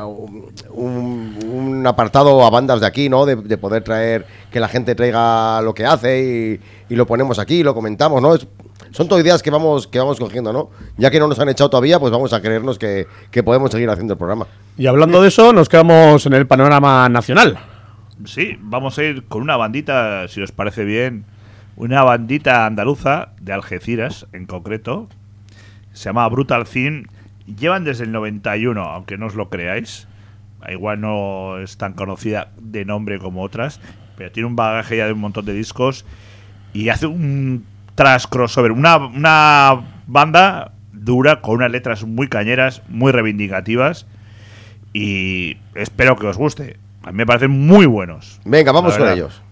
un apartado a bandas de aquí, ¿no? De poder traer, que la gente traiga lo que hace y lo ponemos aquí, lo comentamos, ¿no? Son todas ideas que vamos cogiendo, ¿no? Ya que no nos han echado todavía, pues vamos a creernos que podemos seguir haciendo el programa. Y hablando de eso, nos quedamos en el panorama nacional. Sí, vamos a ir con una bandita, si os parece bien, una bandita andaluza de Algeciras, en concreto. Se llama Brutal Thing. Llevan desde el 91, aunque no os lo creáis. Igual no es tan conocida de nombre como otras, pero tiene un bagaje ya de un montón de discos y hace un thrash crossover. Una banda dura, con unas letras muy cañeras, muy reivindicativas, y espero que os guste. A mí me parecen muy buenos. Venga, vamos La con verdad. ellos.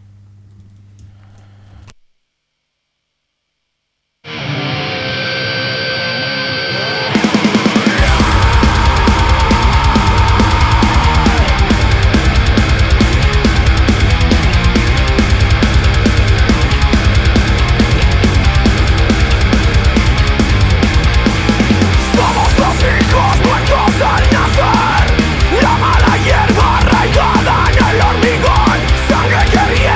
Somos los hijos muertos al nacer, la mala hierba arraigada en el hormigón, sangre que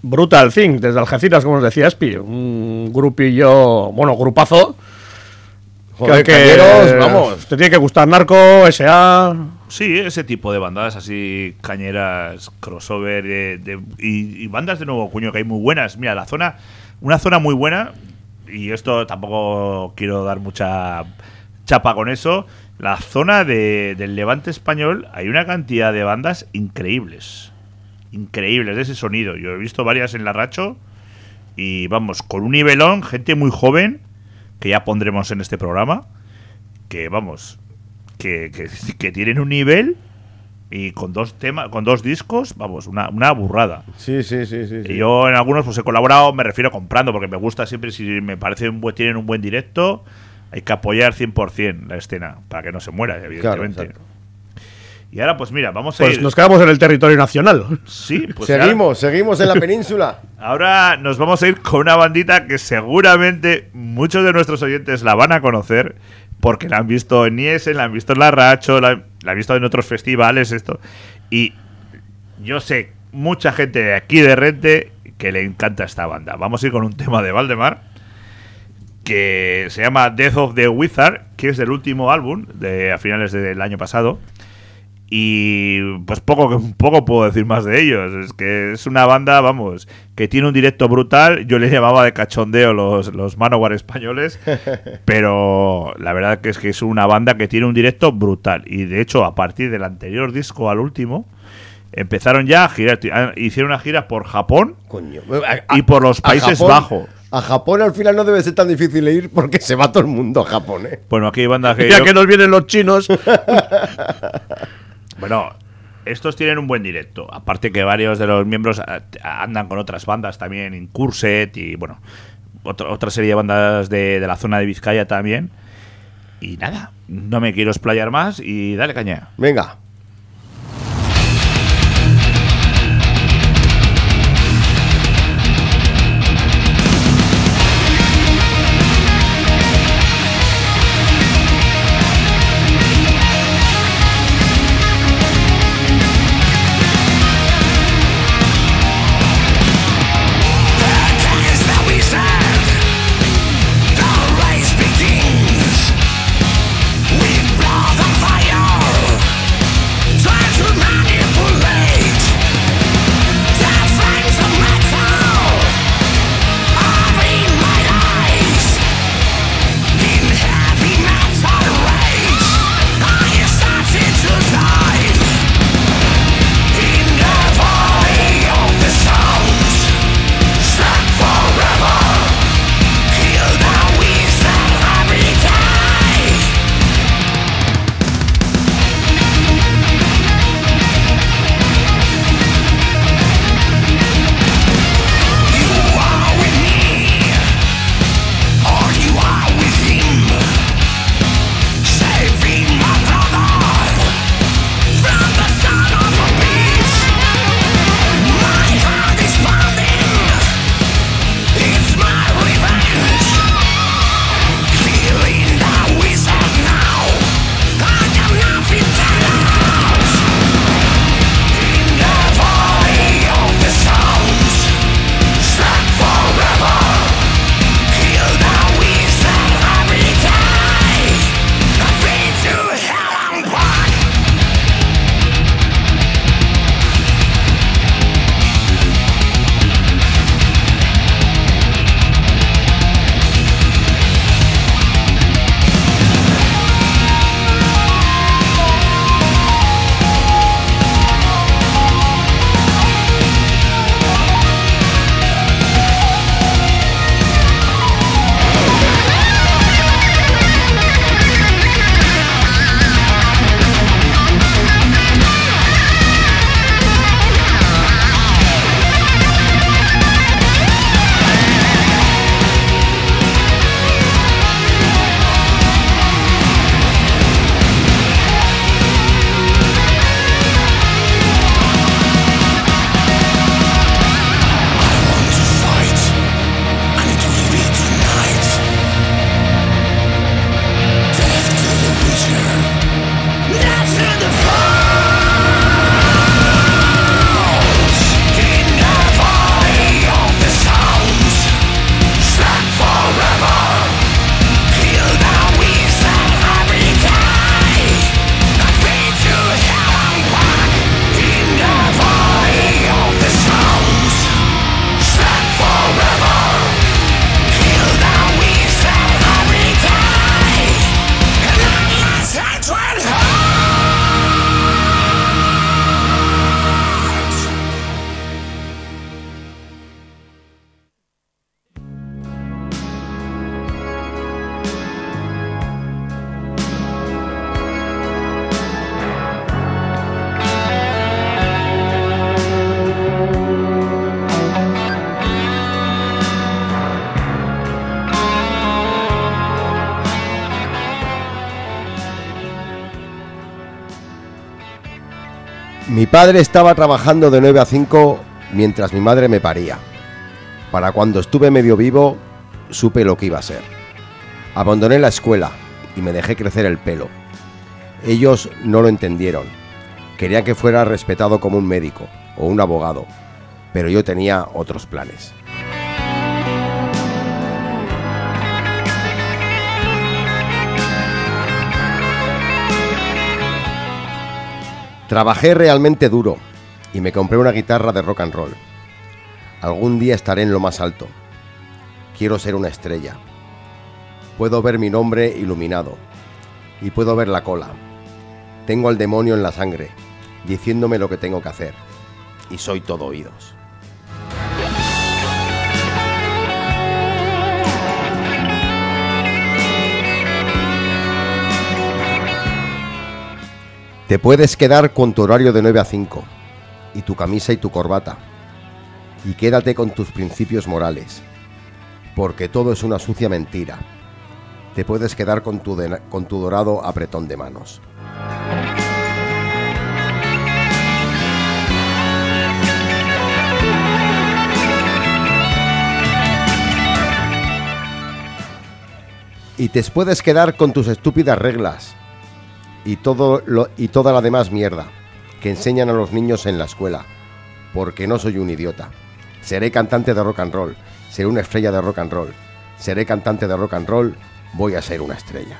Brutal Thing, desde Algeciras, como os decía Espi. Un grupillo, bueno, grupazo. Joder, cañeros, vamos. Te tiene que gustar Narco, S.A. Sí, ese tipo de bandas así, cañeras, crossover y bandas de nuevo cuño que hay muy buenas. Mira, una zona muy buena, y esto tampoco quiero dar mucha chapa con eso. La zona del Levante español, hay una cantidad de bandas increíbles de ese sonido. Yo he visto varias en Larracho y vamos, con un nivelón, gente muy joven que ya pondremos en este programa, que vamos, que tienen un nivel, y con dos discos, vamos, una burrada. Sí. Y yo en algunos pues he colaborado, me refiero comprando, porque me gusta siempre, si me parece tienen un buen directo, hay que apoyar 100% la escena, para que no se muera, evidentemente. Claro, y ahora pues mira, vamos a ir... Pues nos quedamos en el territorio nacional. Sí, pues seguimos en la península. Ahora nos vamos a ir con una bandita que seguramente muchos de nuestros oyentes la van a conocer, porque la han visto en Niesen, la han visto en Larracho, la han visto en otros festivales, esto. Y yo sé, mucha gente de aquí de Rente que le encanta esta banda. Vamos a ir con un tema de Valdemar que se llama Death of the Wizard, que es del último álbum a finales del año pasado. Y pues poco puedo decir más de ellos. Es que es una banda, vamos, que tiene un directo brutal. Yo les llamaba de cachondeo los Manowar españoles, pero la verdad que es una banda que tiene un directo brutal. Y de hecho, a partir del anterior disco al último, empezaron ya a girar. Hicieron una gira por Japón. Coño. Y por los Países Bajos. A Japón al final no debe ser tan difícil ir, porque se va todo el mundo a Japón, ¿eh? Bueno, aquí hay bandas que... Ya que nos vienen los chinos. Bueno, estos tienen un buen directo. Aparte que varios de los miembros andan con otras bandas también, Incurset y bueno, otra serie de bandas de la zona de Vizcaya también. Y nada, no me quiero explayar más y dale caña. Venga. With blood and fire Mi padre estaba trabajando de 9 a 5 mientras mi madre me paría. Para cuando estuve medio vivo, supe lo que iba a ser. Abandoné la escuela y me dejé crecer el pelo. Ellos no lo entendieron. Querían que fuera respetado como un médico o un abogado, pero yo tenía otros planes. Trabajé realmente duro y me compré una guitarra de rock and roll. Algún día estaré en lo más alto. Quiero ser una estrella. Puedo ver mi nombre iluminado y puedo ver la cola. Tengo al demonio en la sangre, diciéndome lo que tengo que hacer. Y soy todo oídos. Te puedes quedar con tu horario de 9 a 5, y tu camisa y tu corbata, y quédate con tus principios morales, porque todo es una sucia mentira. Te puedes quedar con tu dorado apretón de manos. Y te puedes quedar con tus estúpidas reglas, y toda la demás mierda que enseñan a los niños en la escuela, porque no soy un idiota. Seré cantante de rock and roll, seré una estrella de rock and roll, seré cantante de rock and roll, voy a ser una estrella.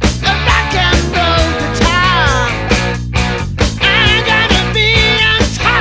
I'm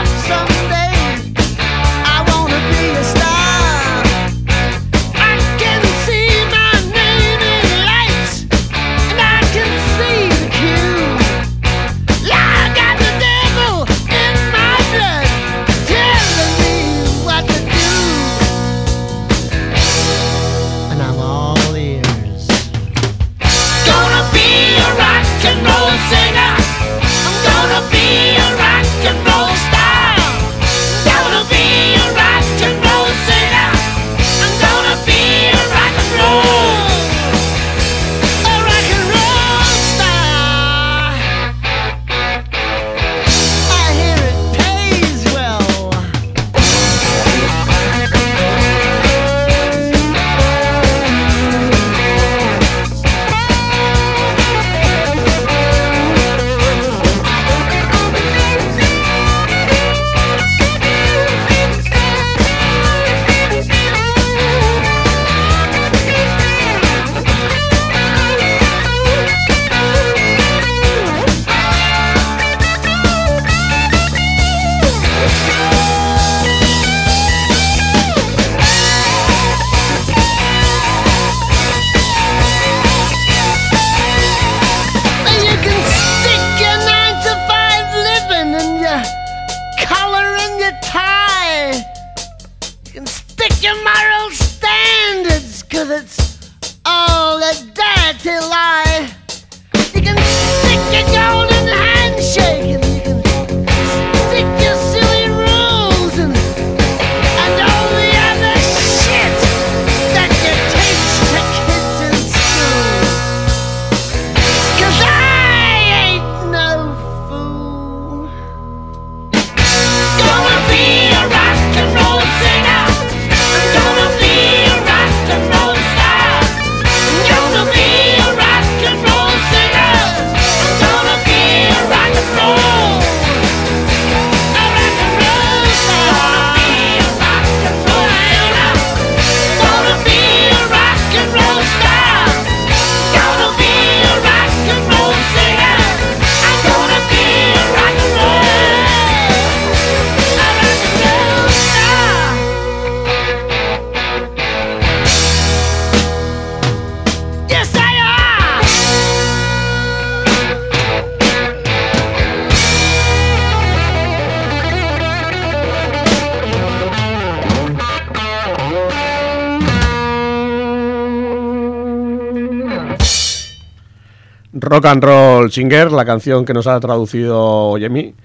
Rock and Roll Singer, la canción que nos ha traducido Yemi.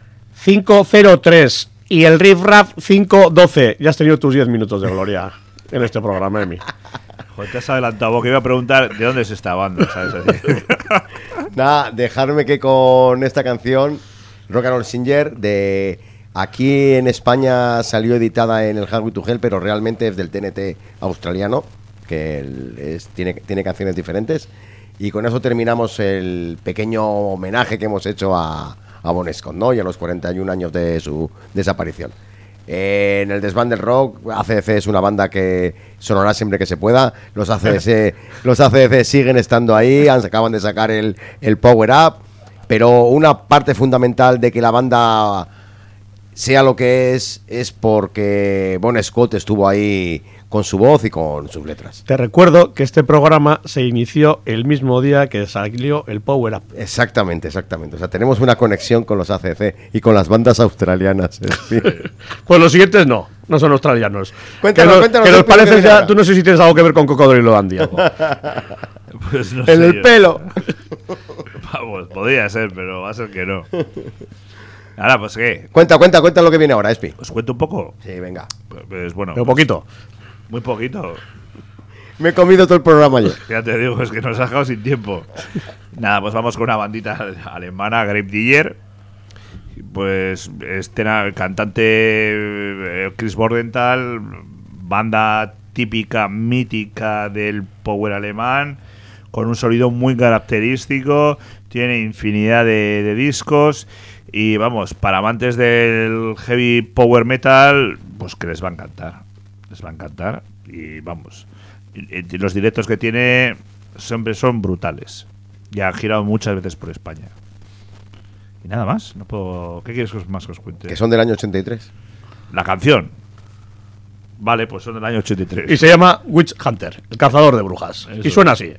503 y el riff rap 512. Ya has tenido tus 10 minutos de gloria en este programa, Yemi. Joder, te has adelantado, porque iba a preguntar de dónde es esta banda, ¿sabes? Nada, dejarme que con esta canción, Rock and Roll Singer, de aquí en España salió editada en el Hardware to Hell, pero realmente es del TNT australiano, que tiene canciones diferentes. Y con eso terminamos el pequeño homenaje que hemos hecho a Bon Scott, ¿no? Y a los 41 años de su desaparición. En el desván del rock, AC/DC es una banda que sonará siempre que se pueda. Los AC/DC siguen estando ahí, acaban de sacar el Power Up, pero una parte fundamental de que la banda sea lo que es porque Bon Scott estuvo ahí con su voz y con sus letras. Te recuerdo que este programa se inició el mismo día que salió el Power Up. Exactamente. O sea, tenemos una conexión con los AC/DC y con las bandas australianas. Pues los siguientes no son australianos. Cuéntanos, que nos parece ya. Tú no sé si tienes algo que ver con Cocodrilo Dandy. Pues no En sé el yo. pelo. Vamos, podría ser, pero va a ser que no. Ahora, pues qué, Cuenta lo que viene ahora, Espi. os cuento un poco. Sí, venga. Pues bueno, Pero poquito. muy poquito. Me he comido todo el programa yo. Ya te digo, es que nos ha dejado sin tiempo. Nada, pues vamos con una bandita alemana, Gravedigger. Pues cantante Chris Bordenthal, banda típica, mítica del power alemán, con un sonido muy característico, tiene infinidad de discos y vamos, para amantes del heavy power metal, pues que les va a encantar. Les va a encantar y vamos, y los directos que tiene siempre son brutales. Ya ha girado muchas veces por España. Y nada más, no puedo... ¿Qué quieres más que os cuente? Que son del año 83. La canción. Vale, pues son del año 83. Y se llama Witch Hunter, el cazador de brujas. Eso. Y suena así.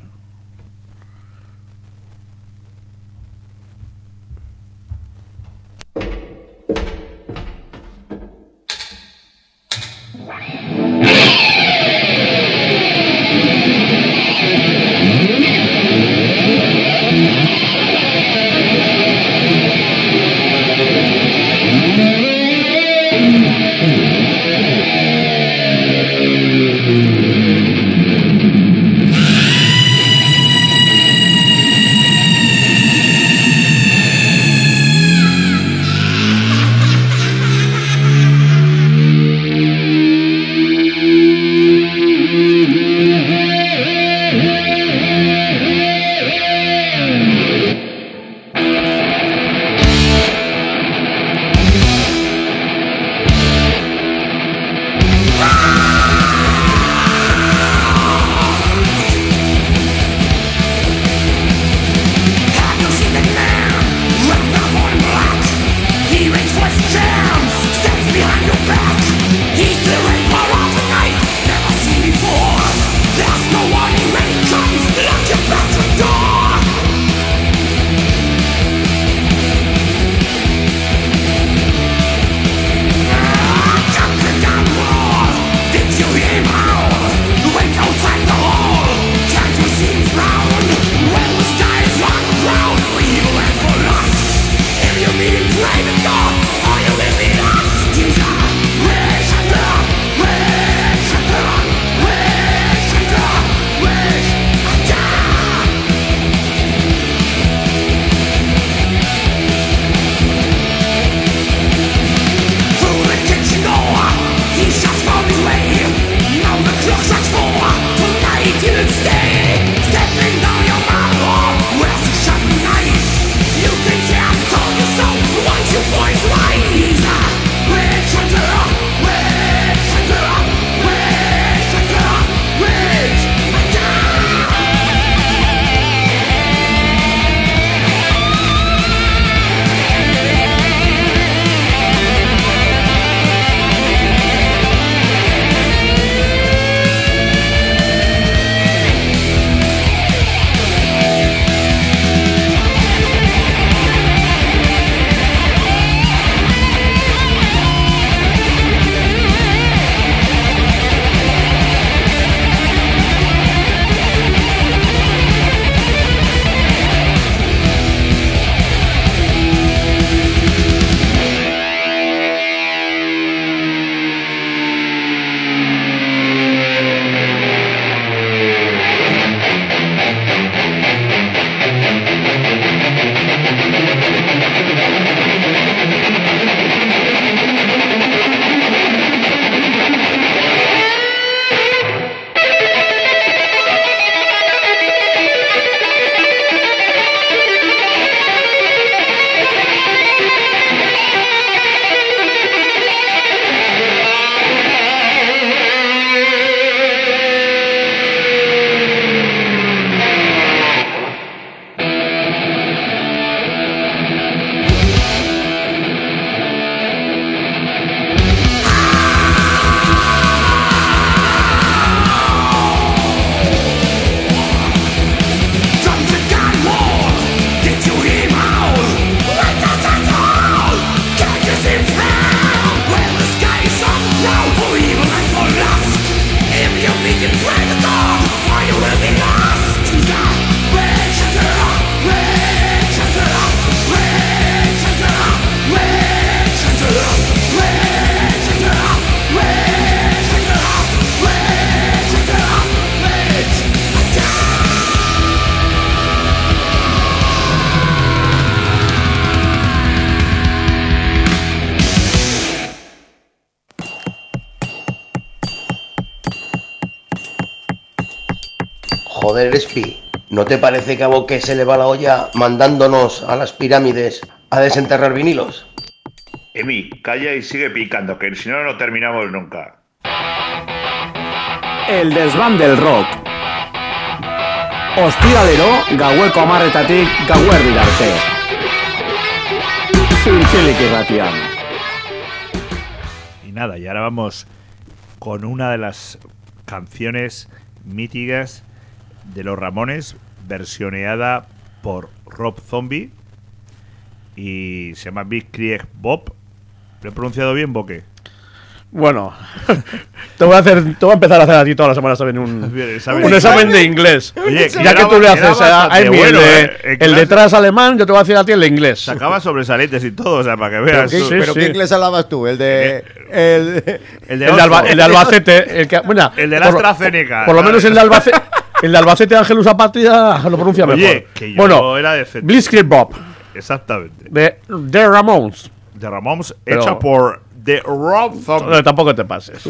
Joder, Espi, ¿no te parece que a Boque se le va la olla mandándonos a las pirámides a desenterrar vinilos? Emi, calla y sigue picando, que si no, no terminamos nunca. El desván del rock. Ostiralero, gaueko 10:00 gauerdi arte. Zintzilik irratian. Y nada, y ahora vamos con una de las canciones míticas de los Ramones, versioneada por Rob Zombie, y se llama Big Krieg Bob. ¿Lo he pronunciado bien, Boque? Bueno, te voy a empezar a hacer a ti todas las semanas también un examen de inglés. Oye, ya que tú le haces a Emi el detrás alemán, yo te voy a decir a ti el de inglés. Sacaba sobresalientes y todo, o sea, para que veas. ¿Pero qué inglés hablabas tú? El de Albacete. El de la AstraZeneca. Por lo menos el de Albacete. El de Albacete, Ángelus Apatria, lo pronuncia mejor. Oye, que yo era de Blitzkrieg Bob. Exactamente. De The Ramones. The Ramones, hecha por The Rob Zombie. Tampoco te pases.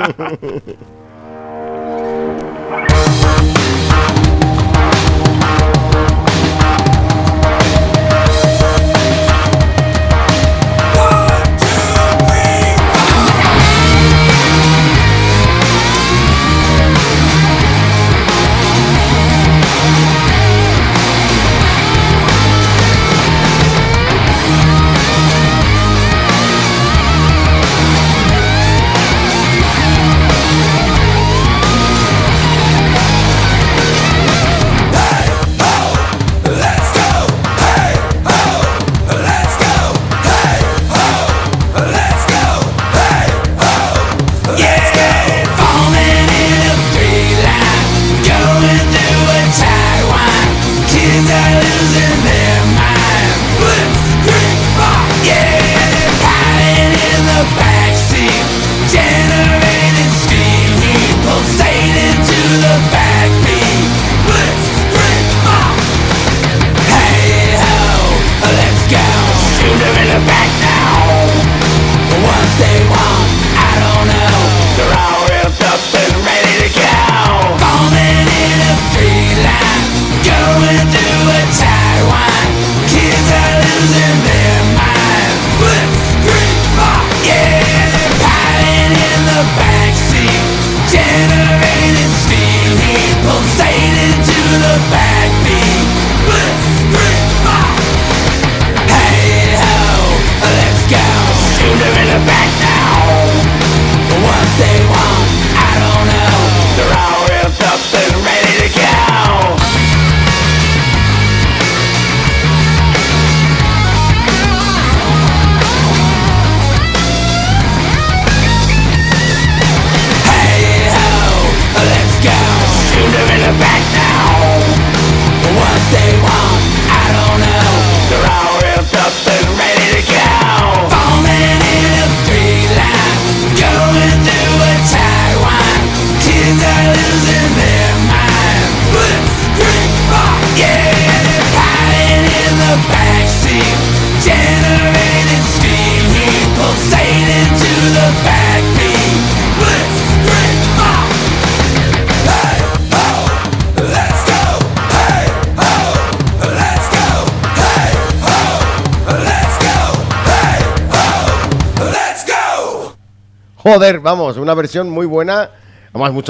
Joder, vamos, una versión muy buena. Además,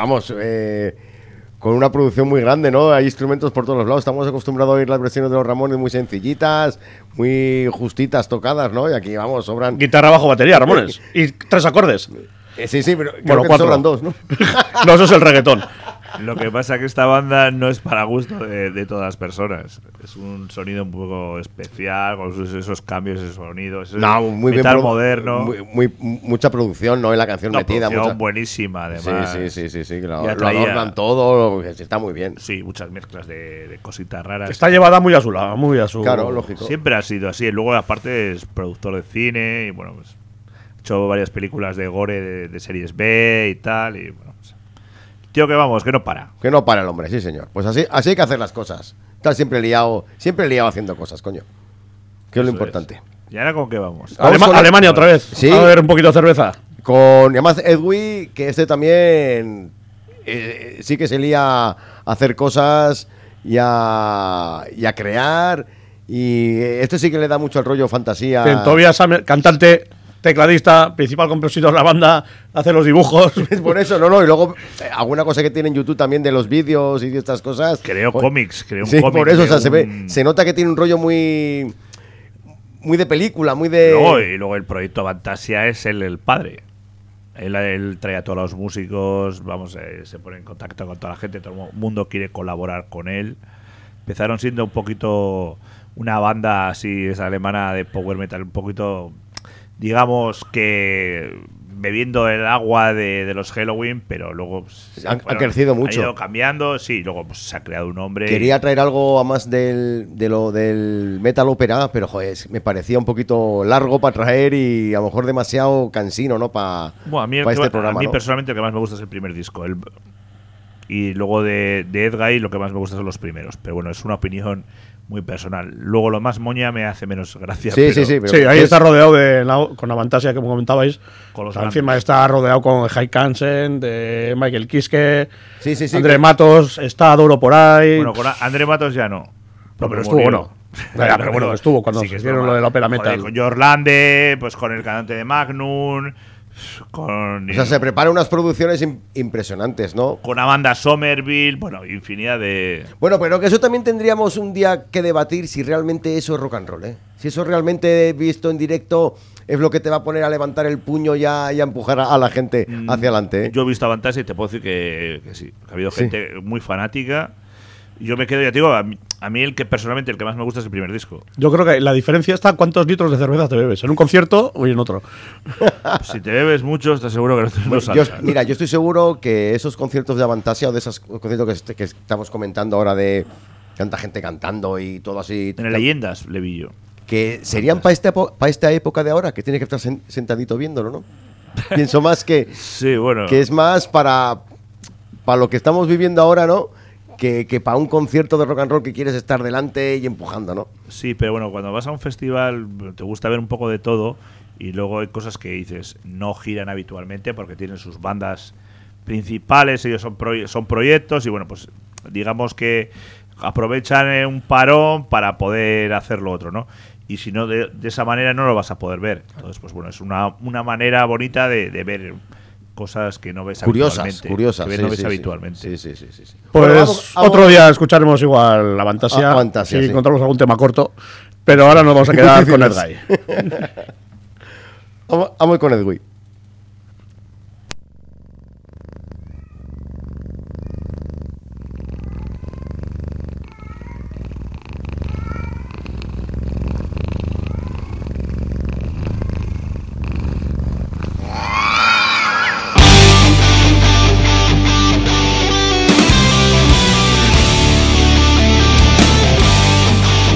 con una producción muy grande, ¿no? Hay instrumentos por todos los lados. Estamos acostumbrados a oír las versiones de los Ramones muy sencillitas, muy justitas tocadas, ¿no? Y aquí, vamos, sobran... Guitarra, bajo, batería, Ramones. Y 3 acordes. Sí, pero bueno, creo que 4. sobran 2, ¿no? No, eso es el reggaetón. Lo que pasa es que esta banda no es para gusto de todas las personas. Es un sonido un poco especial, con esos cambios de sonido. Muy metal bien moderno. Mucha producción, ¿no? En la canción metida. Producción buenísima, además. Sí. Lo adornan todo, está muy bien. Sí, muchas mezclas de cositas raras. Está llevada muy a su lado, muy a su... Claro, lógico. Siempre ha sido así. Luego, aparte, es productor de cine y, bueno, pues, ha hecho varias películas de gore de series B y tal. Y, bueno, pues, tío, que vamos, que no para. Que no para el hombre, sí, señor. Pues así hay que hacer las cosas. Estar siempre liado haciendo cosas, coño. Que es lo importante. ¿Y ahora con qué vamos? Alemania otra vez. Sí. A ver, un poquito de cerveza. Con además Edwin, que este también sí que se lía a hacer cosas y a crear. Y esto sí que le da mucho el rollo fantasía. Tobias Summer, cantante, tecladista, principal compositor de la banda, hace los dibujos. Es por eso, no. Y luego alguna cosa que tiene en YouTube también de los vídeos y de estas cosas. Creo cómics, creo un sí, cómic. por eso, o sea, se nota que tiene un rollo muy de película, muy de... Y luego el proyecto Fantasia es el padre. Él trae a todos los músicos, se pone en contacto con toda la gente, todo el mundo quiere colaborar con él. Empezaron siendo un poquito una banda así, esa alemana de power metal, un poquito, digamos que bebiendo el agua de los Halloween, pero luego han crecido mucho. Ha ido cambiando, sí, luego pues, se ha creado un nombre. Quería traer algo a más del metal opera, pero joder, me parecía un poquito largo para traer y a lo mejor demasiado cansino, ¿no? Para este programa. A mí ¿no? personalmente el que más me gusta es el primer disco. Y luego de Edguy lo que más me gusta son los primeros. Pero bueno, es una opinión muy personal. Luego lo más moña me hace menos gracia. Sí, pero sí. Sí, ahí está rodeado con la Fantasia que comentabais. Con los encima está rodeado con High Hansen, de Michael Kiske, Sí. André Matos, está Duro por ahí. Bueno, con André Matos ya no. No, pero estuvo bueno. Pero bueno, estuvo cuando se hicieron lo de la ópera metal. Con Jorlande, pues con el cantante de Magnum, O sea, se preparan unas producciones impresionantes, ¿no? Con Amanda Somerville, bueno, infinidad de... Bueno, pero que eso también tendríamos un día que debatir si realmente eso es rock and roll, ¿eh? Si eso realmente visto en directo es lo que te va a poner a levantar el puño y a empujar a la gente hacia adelante, ¿eh? Yo he visto a Fantasia y te puedo decir que sí, que ha habido gente muy fanática. Yo me quedo, ya te digo, a mí el que personalmente el que más me gusta es el primer disco. Yo creo que la diferencia está cuántos litros de cerveza te bebes, en un concierto o en otro. Si te bebes mucho, estás seguro que no te Bueno, saltas. mira, yo estoy seguro que esos conciertos de Avantasia o de esos conciertos que estamos comentando ahora de tanta gente cantando y todo así, En Leyendas le vi yo. que serían para esta época de ahora, que tiene que estar sentadito viéndolo, ¿no? Pienso más que, Sí, bueno. que es más para lo que estamos viviendo ahora, ¿no? Que para un concierto de rock and roll que quieres estar delante y empujando, ¿no? Sí, pero bueno, cuando vas a un festival te gusta ver un poco de todo y luego hay cosas que dices no giran habitualmente porque tienen sus bandas principales, ellos son proyectos y bueno, pues digamos que aprovechan un parón para poder hacer lo otro, ¿no? Y si no, de esa manera no lo vas a poder ver. Entonces, pues bueno, es una manera bonita de ver cosas que no ves habitualmente. Curiosas. Que no ves habitualmente. Sí. Pues Bueno, vamos- otro día escucharemos igual la Fantasia, Fantasia, si sí. encontramos algún tema corto. Pero ahora nos vamos a quedar con Edguy. Vamos con Edwin.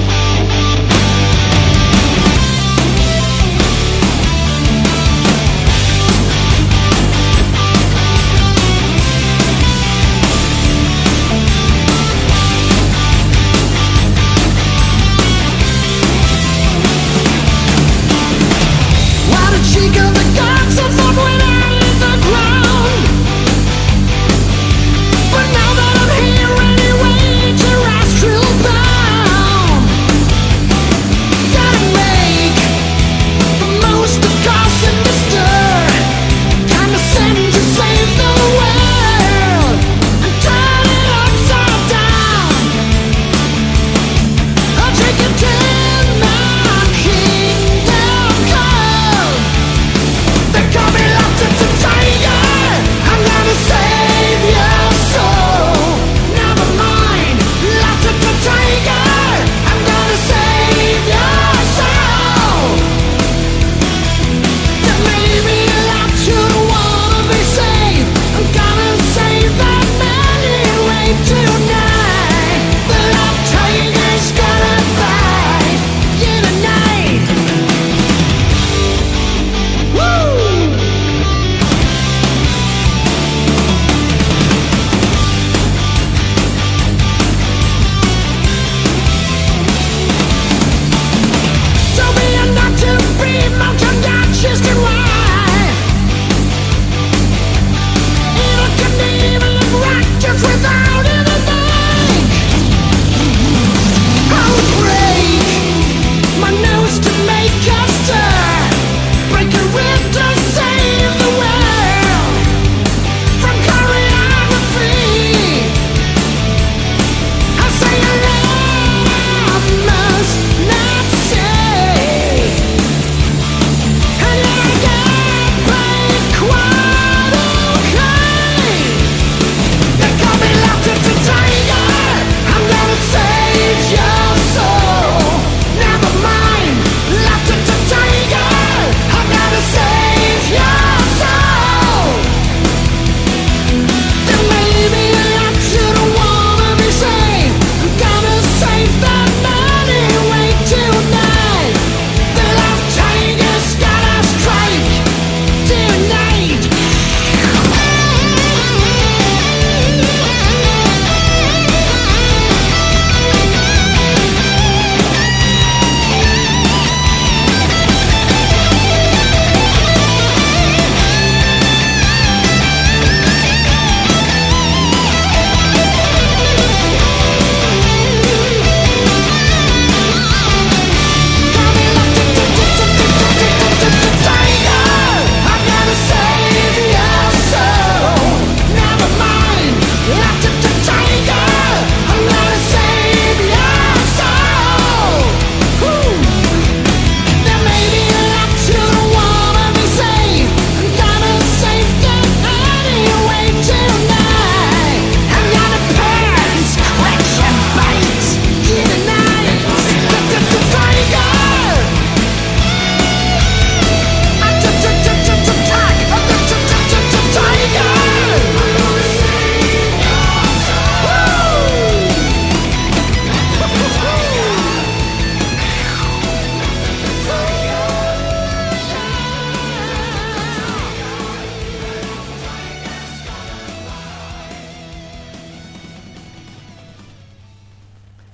I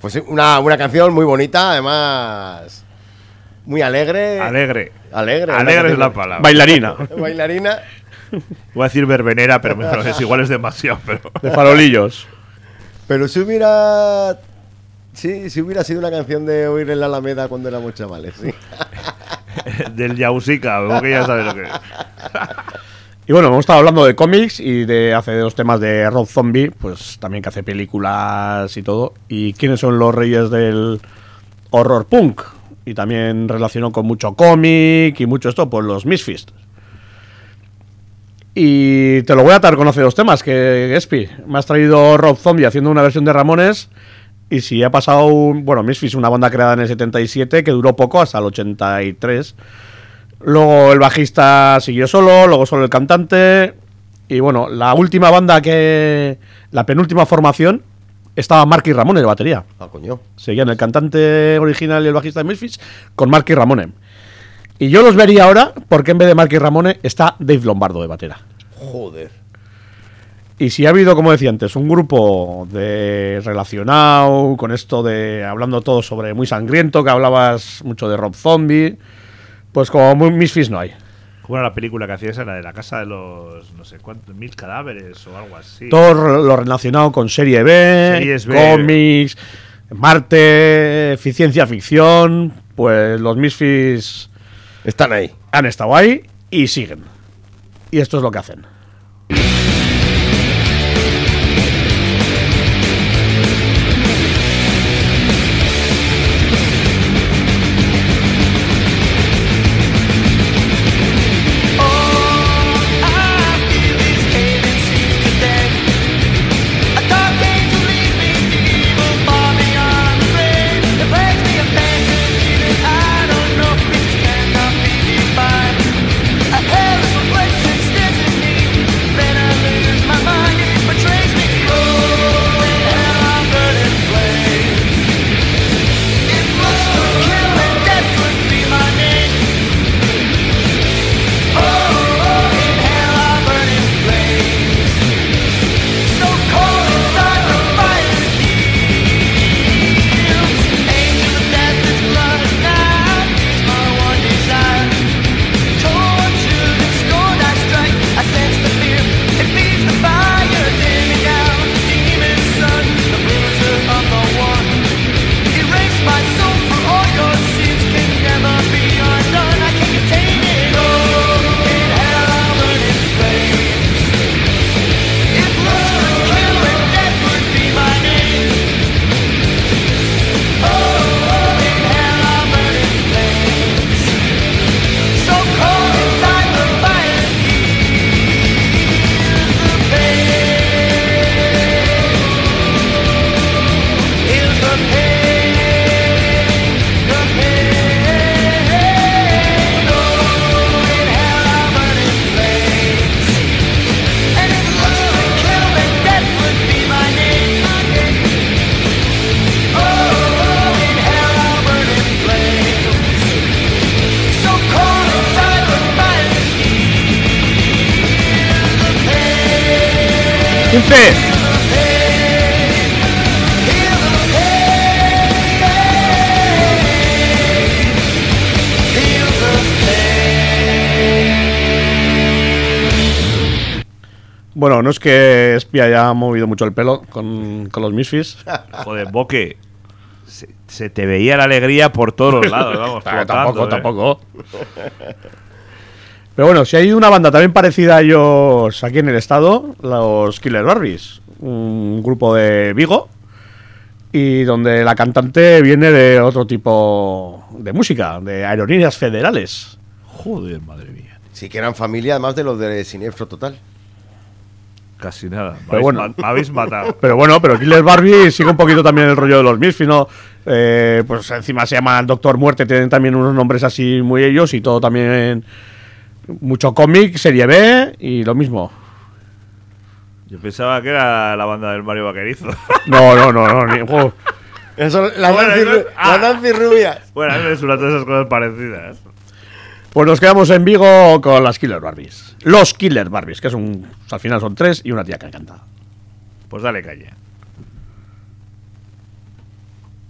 Pues una canción muy bonita, además muy alegre. Alegre. Alegre Es la palabra. Bailarina. Bailarina. Voy a decir verbenera, pero igual es demasiado. Pero De farolillos. Pero si hubiera sido una canción de oír en la Alameda cuando éramos chavales, sí. del Yausica, porque ya sabes lo que es. Y bueno, hemos estado hablando de cómics y hace 2 temas de Rob Zombie, pues también que hace películas y todo. ¿Y quiénes son los reyes del horror punk? Y también relacionó con mucho cómic y mucho esto, pues los Misfits. Y te lo voy a atar con hace 2 temas, que Espi, me has traído Rob Zombie haciendo una versión de Ramones. Y si ha pasado, Misfits, una banda creada en el 77 que duró poco, hasta el 83. Luego el bajista siguió solo, luego solo el cantante. Y bueno, la última banda la penúltima formación, estaba Marky Ramone de batería. Ah, coño. Seguían el cantante original y el bajista de Misfits con Marky Ramone. Y yo los vería ahora porque en vez de Marky Ramone está Dave Lombardo de batera. Joder. Y si ha habido, como decía antes, un grupo relacionado con esto de hablando todo sobre muy sangriento, que hablabas mucho de Rob Zombie, pues como Misfits no hay. ¿Cómo era la película que hacía esa? La de la casa de los, no sé cuántos, 1000 cadáveres o algo así. Todo lo relacionado con serie B, Series B. cómics, Marte, ciencia ficción, pues los Misfits Están ahí. han estado ahí y siguen. Y esto es lo que hacen. Bueno, no es que Espi haya movido mucho el pelo con los Misfits. Joder, Boque. Se te veía la alegría por todos los lados, vamos. Tampoco. Pero bueno, si hay una banda también parecida a ellos aquí en el estado, los Killer Barbies, un grupo de Vigo, y donde la cantante viene de otro tipo de música, de Aerolíneas Federales. Joder, madre mía. Sí que eran familia, además de los de Siniestro Total. Casi nada. Pero Me habéis matado. Pero Killer Barbie sigue un poquito también el rollo de los Misfits, ¿no? Pues encima se llaman Doctor Muerte, tienen también unos nombres así muy ellos y todo también mucho cómic, serie B y lo mismo. Yo pensaba que era la banda del Mario Vaquerizo. No. Eso, la Nancy Rubias. Bueno, a mí me suenan todas esas cosas parecidas. Pues nos quedamos en Vigo con las Killer Barbies. Los Killer Barbies, que al final son 3 y una tía que canta. Pues dale caña.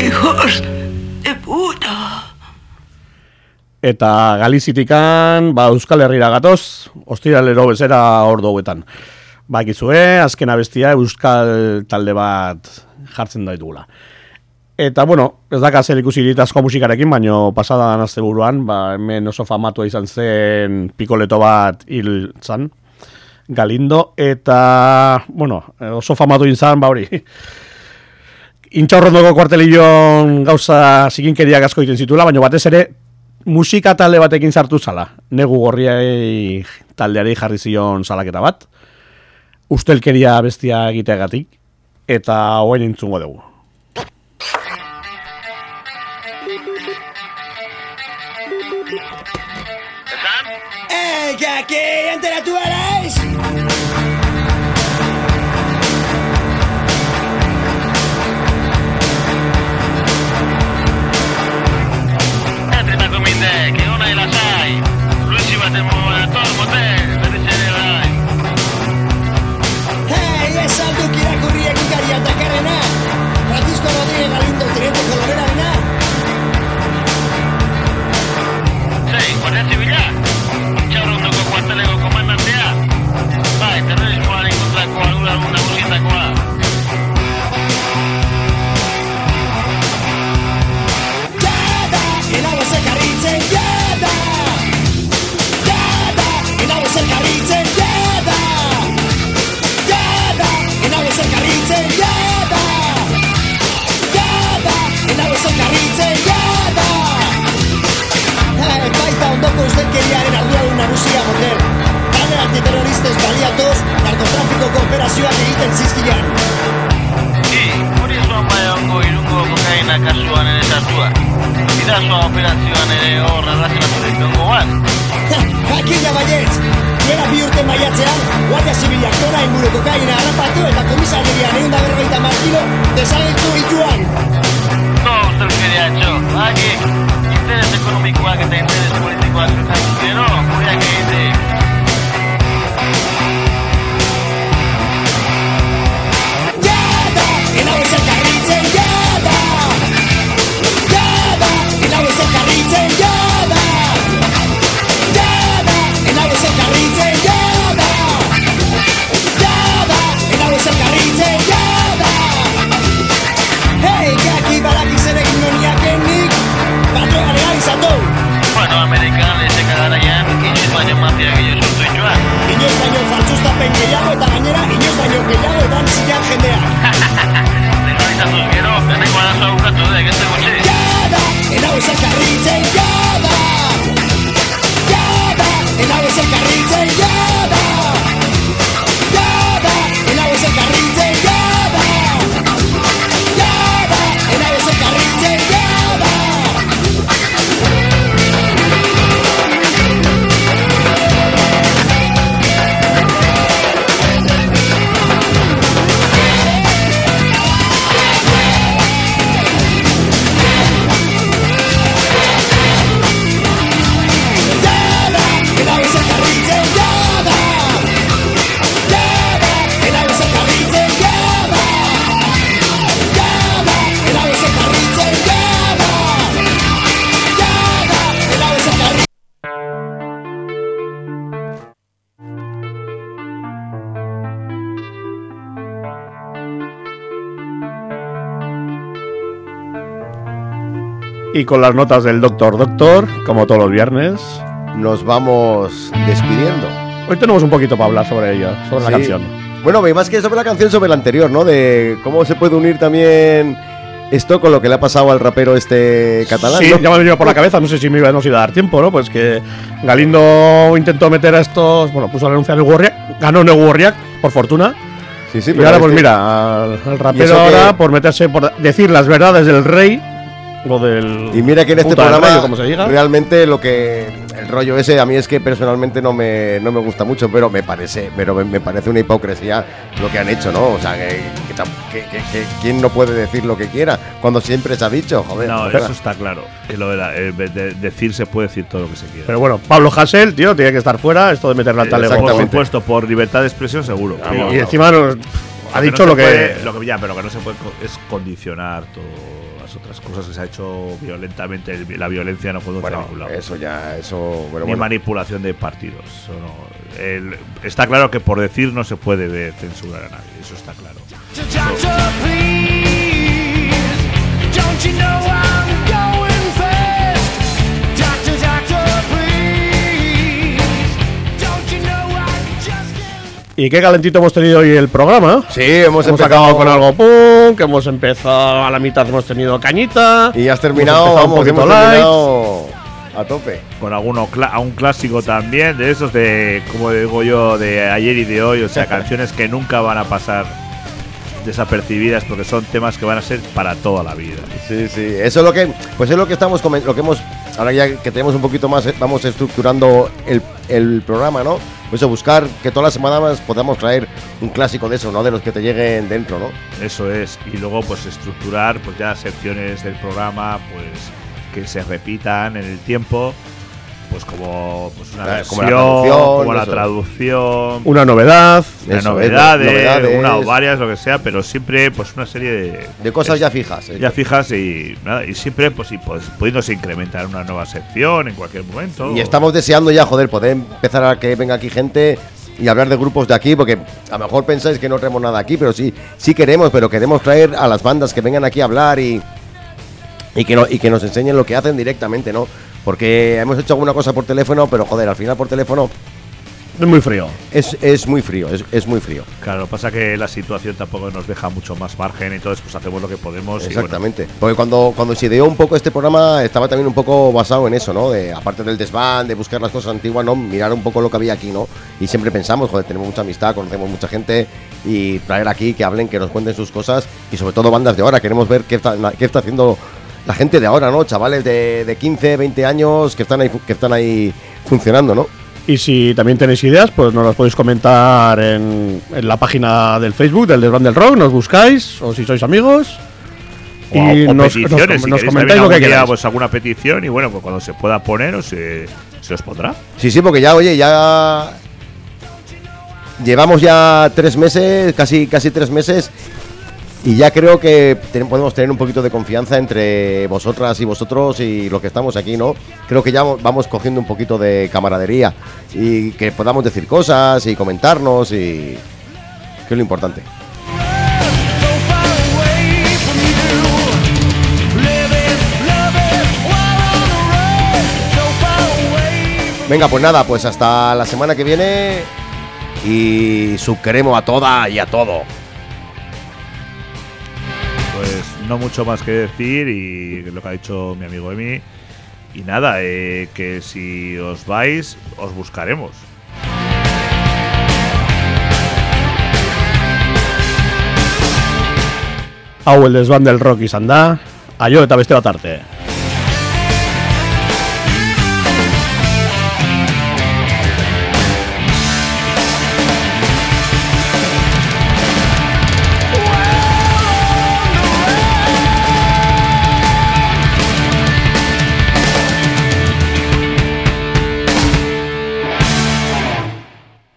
Hijos de puta. Eta Galizitikan, Euskal Herrira gatoz, ostiralero bezera ordu hauetan. Bakizue, azken abestia Euskal talde bat jartzen daitugula. Eta, ez daka zer ikusi asko musikarekin, baino pasadan asteburuan, hemen oso famatua izan zen pikoleto bat hil zan, Galindo, eta, oso famatu izan, hori. Intxaurrondoko kuartelilloan gauza zikinkeriak asko egiten zituela, baina batez ere musika talde batekin sartu zala. Negu Gorriai taldeari jarri zion salaketa bat. Ustelkeria bestia egiteagatik, eta hoen entzungo dugu. Que aquí enteratu erais. Entretako mindek, egon nahi lasai. Luisi baten motor motel, berritzen erai. Hey, esan duk irakurri egunkaria dakarrena. Francisco Rodríguez Galindo, teniente koloberarena. Sei, guardia zibila. Intxaurrondoko kuarteleko komandantea. Bai, terrorismoaren kontrako arduradun nagusietakoa. Jada, inago zekarritzen, jada. Jada, inago zekarritzen, jada. Jada, inago zekarritzen, jada. Jada, inago zekarritzen, jada. Baita ondoko ustelkeriaren arduradun nagusia motel. Talde antiterroristez baliatuz, narkotrafiko operazioak egiten zizkian. Hori zuan bai ongo irungo kokaina kasuan ere sartua. Bidazoa operazioan ere hor arrazionaturik dongo bat. Jakina baietz! Duela 2 urte maiatzean, Guardia Zibilak tona inguru kokaina harrapatu eta komisarian 150 kilo desagertu ituan. No, ustelkeria etxo. Aki, interes ekonomikoak eta interes politikoak zutatu gero, guriak egitek. Jada! Inau ez elkarritzen, jada! Jada! Inau ez elkarritzen, jada! Jada! Inau ez elkarritzen, jada! Jada! Inau ez elkarritzen, jada! Hey, gaki balaki zer egin noniak enik, patroa legalizatu! Bueno, Amerikan lezeka garaian, inoiz baino mafia gehiago sortu ituan. Inoiz baino faltsustapen gehiago eta gainera inoiz baino gehiago edan zilean jendeak. Legalizatuz gero, deneko arazoa bukatu da, egente gutxi. Jada! Enau ez elkarritzen, jada! Jada! Enau ez elkarritzen, jada! Jada! Enau ez elkarritzen, jada! Jada! Enau ez elkarritzen, jada! Y con las notas del Doctor, como todos los viernes, nos vamos despidiendo. Hoy tenemos un poquito para hablar sobre ella, sobre la canción. Bueno, más que sobre la canción, sobre la anterior, ¿no? De cómo se puede unir también esto con lo que le ha pasado al rapero catalán, Sí, ¿no? ya me ha venido por la cabeza, no sé si nos iba a dar tiempo, ¿no? Pues que Galindo intentó meter a estos, puso a anunciar el Gorriak, ganó el Gorriak, por fortuna. Sí, Y ahora, pues mira, al rapero ahora, por meterse, por decir las verdades del rey, o del... Y mira que en este programa, rey, como se diga, realmente lo que... El rollo ese a mí es que personalmente no me gusta mucho, pero me parece una hipocresía lo que han hecho, ¿no? O sea, que ¿quién no puede decir lo que quiera cuando siempre se ha dicho? Joder. No, eso está claro. Y lo de decir se puede decir todo lo que se quiera. Pero bueno, Pablo Hasél, tío, tiene que estar fuera. Esto de meterle al talego. Por supuesto, por libertad de expresión seguro. Y encima ha dicho lo que... Ya, pero lo que no se puede es condicionar todas las otras cosas que se ha hecho violentamente. La violencia no conduce a ningún lado. Ni manipulación de partidos. Eso no. Está claro que por decir no se puede censurar a nadie. Eso está claro. Y qué calentito hemos tenido hoy el programa. Sí, hemos acabado con algo punk, que hemos empezado a la mitad, hemos tenido cañita. Y has terminado, hemos terminado a tope. Con a un clásico también, de esos de, como digo yo, de ayer y de hoy, o sea, canciones que nunca van a pasar desapercibidas porque son temas que van a ser para toda la vida. Sí, eso es lo que, pues es lo que estamos lo que hemos, ahora ya que tenemos un poquito más, vamos estructurando el programa, ¿no? Pues buscar que todas las semanas podamos traer un clásico de eso, ¿no? De los que te lleguen dentro, ¿no? Eso es, y luego pues estructurar pues ya secciones del programa pues que se repitan en el tiempo, pues como pues una versión, como la traducción, una novedad, novedades, una o varias, lo que sea, pero siempre pues una serie de cosas ya fijas. Ya fijas y nada, y siempre pues pudiéndose incrementar una nueva sección en cualquier momento. Y estamos deseando ya, poder empezar a que venga aquí gente y hablar de grupos de aquí, porque a lo mejor pensáis que no traemos nada aquí, pero sí queremos, pero queremos traer a las bandas que vengan aquí a hablar y que nos enseñen lo que hacen directamente, ¿no? Porque hemos hecho alguna cosa por teléfono, pero al final por teléfono es muy frío. Es muy frío, es muy frío. Claro, lo que pasa es que la situación tampoco nos deja mucho más margen, entonces pues hacemos lo que podemos. Exactamente. Y bueno. Porque cuando se ideó un poco este programa estaba también un poco basado en eso, ¿no? Aparte del desván, de buscar las cosas antiguas, ¿no? Mirar un poco lo que había aquí, ¿no? Y siempre pensamos, tenemos mucha amistad, conocemos mucha gente y traer aquí que hablen, que nos cuenten sus cosas y sobre todo bandas de ahora. Queremos ver qué está haciendo la gente de ahora, ¿no? Chavales de 15, 20 años que están ahí funcionando, ¿no? Y si también tenéis ideas, pues nos las podéis comentar en la página del Facebook del Desván del Rock, nos buscáis, o si sois amigos. O peticiones, nos comentáis lo que queráis. Pues alguna petición y bueno, pues cuando se pueda poner se os pondrá. Sí, porque ya llevamos ya 3 meses, casi 3 meses. Y ya creo que podemos tener un poquito de confianza entre vosotras y vosotros y los que estamos aquí, ¿no? Creo que ya vamos cogiendo un poquito de camaradería y que podamos decir cosas y comentarnos y que es lo importante. Venga, pues nada, pues hasta la semana que viene y queremos a toda y a todo. No mucho más que decir y lo que ha dicho mi amigo Emi. Y nada, que si os vais, os buscaremos. Hau el Desván del Rock izan da. Aio eta bestera tarte.